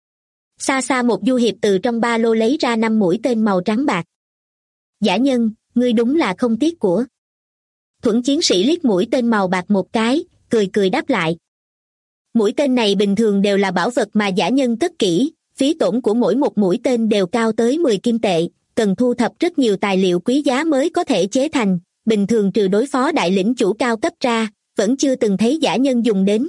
Speaker 2: Xa xa một du hiệp từ trong ba lô lấy ra 5 mũi tên màu trắng bạc. Dã nhân, ngươi đúng là không tiếc của. Thuẫn chiến sĩ liếc mũi tên màu bạc một cái, cười cười đáp lại. Mũi tên này bình thường đều là bảo vật mà dã nhân cất kỹ, phí tổn của mỗi một mũi tên đều cao tới 10 kim tệ, cần thu thập rất nhiều tài liệu quý giá mới có thể chế thành, bình thường trừ đối phó đại lĩnh chủ cao cấp ra, vẫn chưa từng thấy dã nhân dùng đến.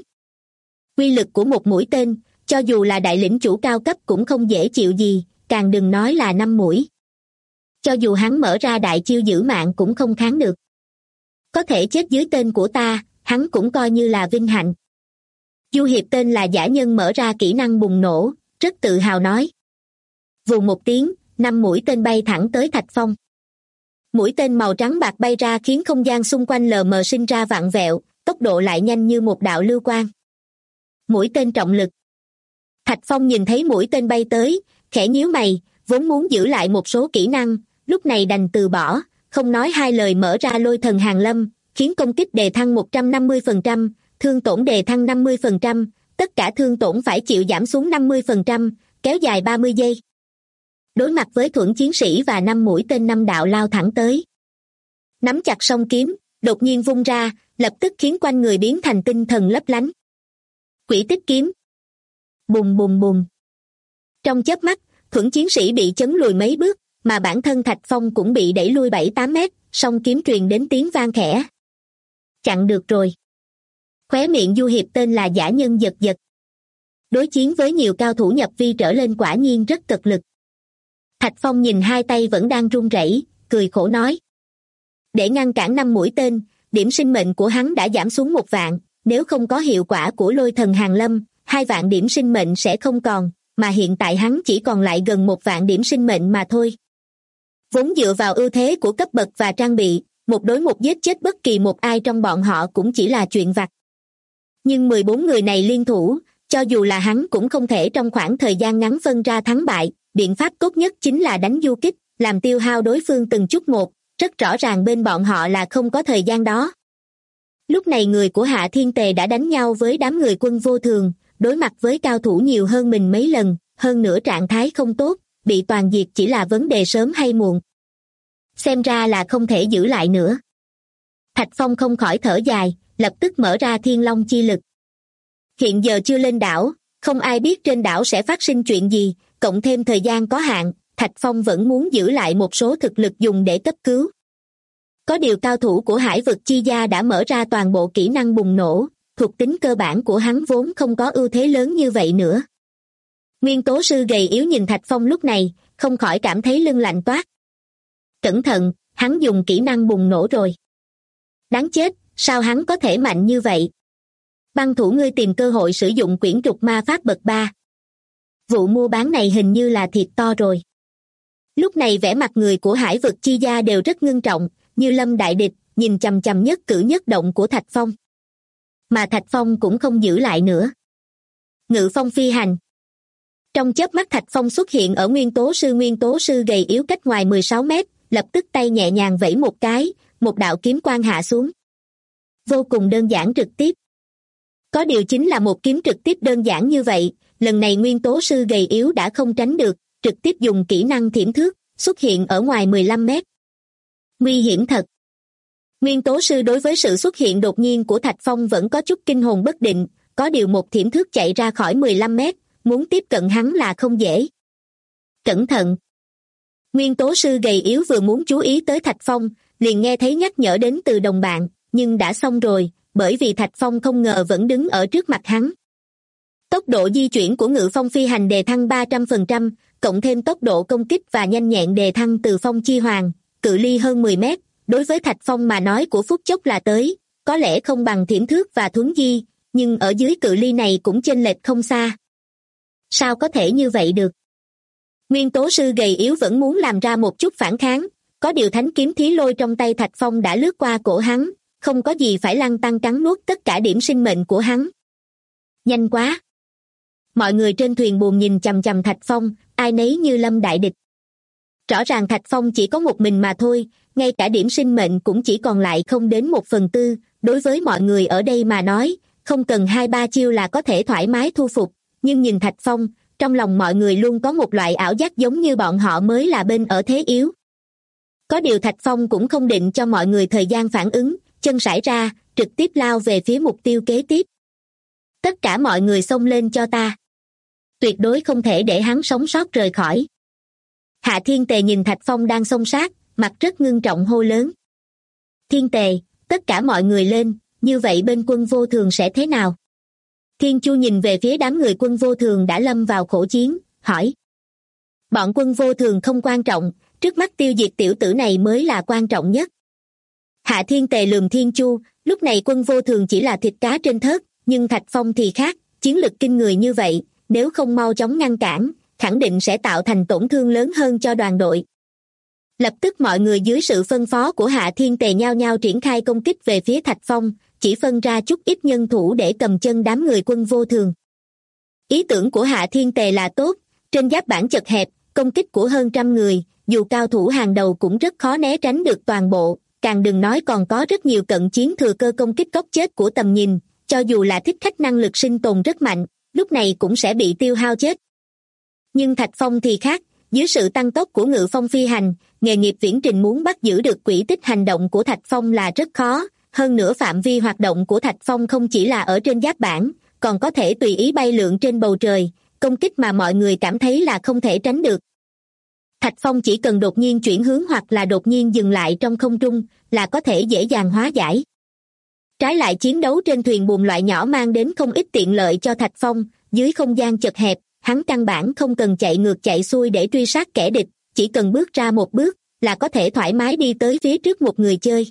Speaker 2: Quy lực của một mũi tên, cho dù là đại lĩnh chủ cao cấp cũng không dễ chịu gì, càng đừng nói là 5 mũi. Cho dù hắn mở ra đại chiêu giữ mạng cũng không kháng được. Có thể chết dưới tên của ta, hắn cũng coi như là vinh hạnh. Du hiệp tên là dã nhân mở ra kỹ năng bùng nổ, rất tự hào nói. Vù một tiếng, 5 mũi tên bay thẳng tới Thạch Phong. Mũi tên màu trắng bạc bay ra khiến không gian xung quanh lờ mờ sinh ra vặn vẹo, tốc độ lại nhanh như một đạo lưu quang. Mũi tên trọng lực. Thạch Phong nhìn thấy mũi tên bay tới, khẽ nhíu mày, vốn muốn giữ lại một số kỹ năng, lúc này đành từ bỏ, không nói hai lời mở ra lôi thần hàng lâm, khiến công kích đề thăng 150%, thương tổn đề thăng 50%, tất cả thương tổn phải chịu giảm xuống 50%, kéo dài 30 giây. Đối mặt với thuẫn chiến sĩ và 5 mũi tên 5 đạo lao thẳng tới. Nắm chặt song kiếm, đột nhiên vung ra, lập tức khiến quanh người biến thành tinh thần lấp lánh. Quỷ tích kiếm. Bùng bùng bùng. Trong chớp mắt, thuẫn chiến sĩ bị chấn lùi mấy bước, mà bản thân Thạch Phong cũng bị đẩy lui 7-8 mét, song kiếm truyền đến tiếng vang khẽ. Chặn được rồi. Khóe miệng du hiệp tên là dã nhân giật giật. Đối chiến với nhiều cao thủ nhập vi trở lên quả nhiên rất cực lực. Thạch Phong nhìn hai tay vẫn đang run rẩy, cười khổ nói. Để ngăn cản 5 mũi tên, điểm sinh mệnh của hắn đã giảm xuống 1 vạn, nếu không có hiệu quả của lôi thần hàng lâm, 2 vạn điểm sinh mệnh sẽ không còn, mà hiện tại hắn chỉ còn lại gần 1 vạn điểm sinh mệnh mà thôi. Vốn dựa vào ưu thế của cấp bậc và trang bị, một đối một giết chết bất kỳ một ai trong bọn họ cũng chỉ là chuyện vặt. Nhưng 14 người này liên thủ, cho dù là hắn cũng không thể trong khoảng thời gian ngắn phân ra thắng bại, biện pháp tốt nhất chính là đánh du kích, làm tiêu hao đối phương từng chút một, rất rõ ràng bên bọn họ là không có thời gian đó. Lúc này người của Hạ Thiên Tề đã đánh nhau với đám người quân vô thường, đối mặt với cao thủ nhiều hơn mình mấy lần, hơn nữa trạng thái không tốt, bị toàn diệt chỉ là vấn đề sớm hay muộn. Xem ra là không thể giữ lại nữa. Thạch Phong không khỏi thở dài, lập tức mở ra Thiên Long chi lực. Hiện giờ chưa lên đảo, không ai biết trên đảo sẽ phát sinh chuyện gì, cộng thêm thời gian có hạn, Thạch Phong vẫn muốn giữ lại một số thực lực dùng để cấp cứu. Có điều cao thủ của Hải vực chi gia đã mở ra toàn bộ kỹ năng bùng nổ, thuộc tính cơ bản của hắn vốn không có ưu thế lớn như vậy nữa. Nguyên tố sư gầy yếu nhìn Thạch Phong lúc này, không khỏi cảm thấy lưng lạnh toát. Cẩn thận, hắn dùng kỹ năng bùng nổ rồi. Đáng chết, sao hắn có thể mạnh như vậy? Băng thủ ngươi tìm cơ hội sử dụng quyển trục ma pháp bậc 3. Vụ mua bán này hình như là thiệt to rồi. Lúc này vẻ mặt người của Hải vực chi gia đều rất ngưng trọng, như lâm đại địch, nhìn chằm chằm nhất cử nhất động của Thạch Phong. Mà Thạch Phong cũng không giữ lại nữa. Ngự phong phi hành. Trong chớp mắt Thạch Phong xuất hiện ở nguyên tố sư gầy yếu cách ngoài 16 mét, lập tức tay nhẹ nhàng vẫy một cái, một đạo kiếm quang hạ xuống. Vô cùng đơn giản trực tiếp. Có điều chính là một kiếm trực tiếp đơn giản như vậy, lần này nguyên tố sư gầy yếu đã không tránh được, trực tiếp dùng kỹ năng thiểm thước, xuất hiện ở ngoài 15 mét. Nguy hiểm thật. Nguyên tố sư đối với sự xuất hiện đột nhiên của Thạch Phong vẫn có chút kinh hồn bất định, có điều một thiểm thước chạy ra khỏi 15 mét, muốn tiếp cận hắn là không dễ. Cẩn thận. Nguyên tố sư gầy yếu vừa muốn chú ý tới Thạch Phong, liền nghe thấy nhắc nhở đến từ đồng bạn, nhưng đã xong rồi, bởi vì Thạch Phong không ngờ vẫn đứng ở trước mặt hắn. Tốc độ di chuyển của ngự phong phi hành đề thăng 300%, cộng thêm tốc độ công kích và nhanh nhẹn đề thăng từ phong chi hoàng, cự ly hơn 10 mét, đối với Thạch Phong mà nói của phút chốc là tới, có lẽ không bằng thiểm thước và thuấn di, nhưng ở dưới cự ly này cũng chênh lệch không xa. Sao có thể như vậy được? Nguyên tố sư gầy yếu vẫn muốn làm ra một chút phản kháng, có điều thánh kiếm thí lôi trong tay Thạch Phong đã lướt qua cổ hắn, không có gì phải lăn tăn cắn nuốt tất cả điểm sinh mệnh của hắn. Nhanh quá! Mọi người trên thuyền buồm nhìn chằm chằm Thạch Phong, ai nấy như lâm đại địch. Rõ ràng Thạch Phong chỉ có một mình mà thôi, ngay cả điểm sinh mệnh cũng chỉ còn lại không đến 1/4, đối với mọi người ở đây mà nói, không cần 2-3 chiêu là có thể thoải mái thu phục, nhưng nhìn Thạch Phong, trong lòng mọi người luôn có một loại ảo giác giống như bọn họ mới là bên ở thế yếu. Có điều Thạch Phong cũng không định cho mọi người thời gian phản ứng, chân sải ra, trực tiếp lao về phía mục tiêu kế tiếp. Tất cả mọi người xông lên cho ta. Tuyệt đối không thể để hắn sống sót rời khỏi. Hạ Thiên Tề nhìn Thạch Phong đang xông sát, mặt rất ngưng trọng hô lớn. Thiên Tề, tất cả mọi người lên, như vậy bên quân vô thường sẽ thế nào? Thiên Chu nhìn về phía đám người quân vô thường đã lâm vào khổ chiến, hỏi. Bọn quân vô thường không quan trọng, trước mắt tiêu diệt tiểu tử này mới là quan trọng nhất. Hạ Thiên Tề lườm Thiên Chu, lúc này quân vô thường chỉ là thịt cá trên thớt, nhưng Thạch Phong thì khác, chiến lực kinh người như vậy, nếu không mau chóng ngăn cản, khẳng định sẽ tạo thành tổn thương lớn hơn cho đoàn đội. Lập tức mọi người dưới sự phân phó của Hạ Thiên Tề nhao nhao triển khai công kích về phía Thạch Phong, chỉ phân ra chút ít nhân thủ để cầm chân đám người quân vô thường. Ý tưởng của Hạ Thiên Tề là tốt, trên giáp bản chật hẹp, công kích của hơn 100 người, dù cao thủ hàng đầu cũng rất khó né tránh được toàn bộ, càng đừng nói còn có rất nhiều cận chiến thừa cơ công kích góc chết của tầm nhìn, cho dù là thích khách năng lực sinh tồn rất mạnh, lúc này cũng sẽ bị tiêu hao chết. Nhưng Thạch Phong thì khác, dưới sự tăng tốc của ngự phong phi hành, nghề nghiệp viễn trình muốn bắt giữ được quỹ tích hành động của Thạch Phong là rất khó, hơn nữa phạm vi hoạt động của Thạch Phong không chỉ là ở trên giáp bản, còn có thể tùy ý bay lượn trên bầu trời, công kích mà mọi người cảm thấy là không thể tránh được. Thạch Phong chỉ cần đột nhiên chuyển hướng hoặc là đột nhiên dừng lại trong không trung là có thể dễ dàng hóa giải. Trái lại chiến đấu trên thuyền buồm loại nhỏ mang đến không ít tiện lợi cho Thạch Phong, dưới không gian chật hẹp, hắn căn bản không cần chạy ngược chạy xuôi để truy sát kẻ địch, chỉ cần bước ra một bước là có thể thoải mái đi tới phía trước một người chơi.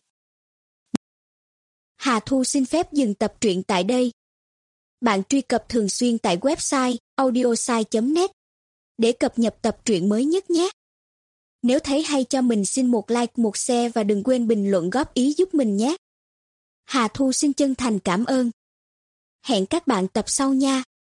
Speaker 3: Hà Thu xin phép dừng tập truyện tại đây. Bạn truy cập thường xuyên tại website audiosai.net để cập nhật tập truyện mới nhất nhé. Nếu thấy hay cho mình xin một like, một share và đừng quên bình luận góp ý giúp mình nhé. Hà Thu xin chân thành cảm ơn. Hẹn các bạn tập sau nha.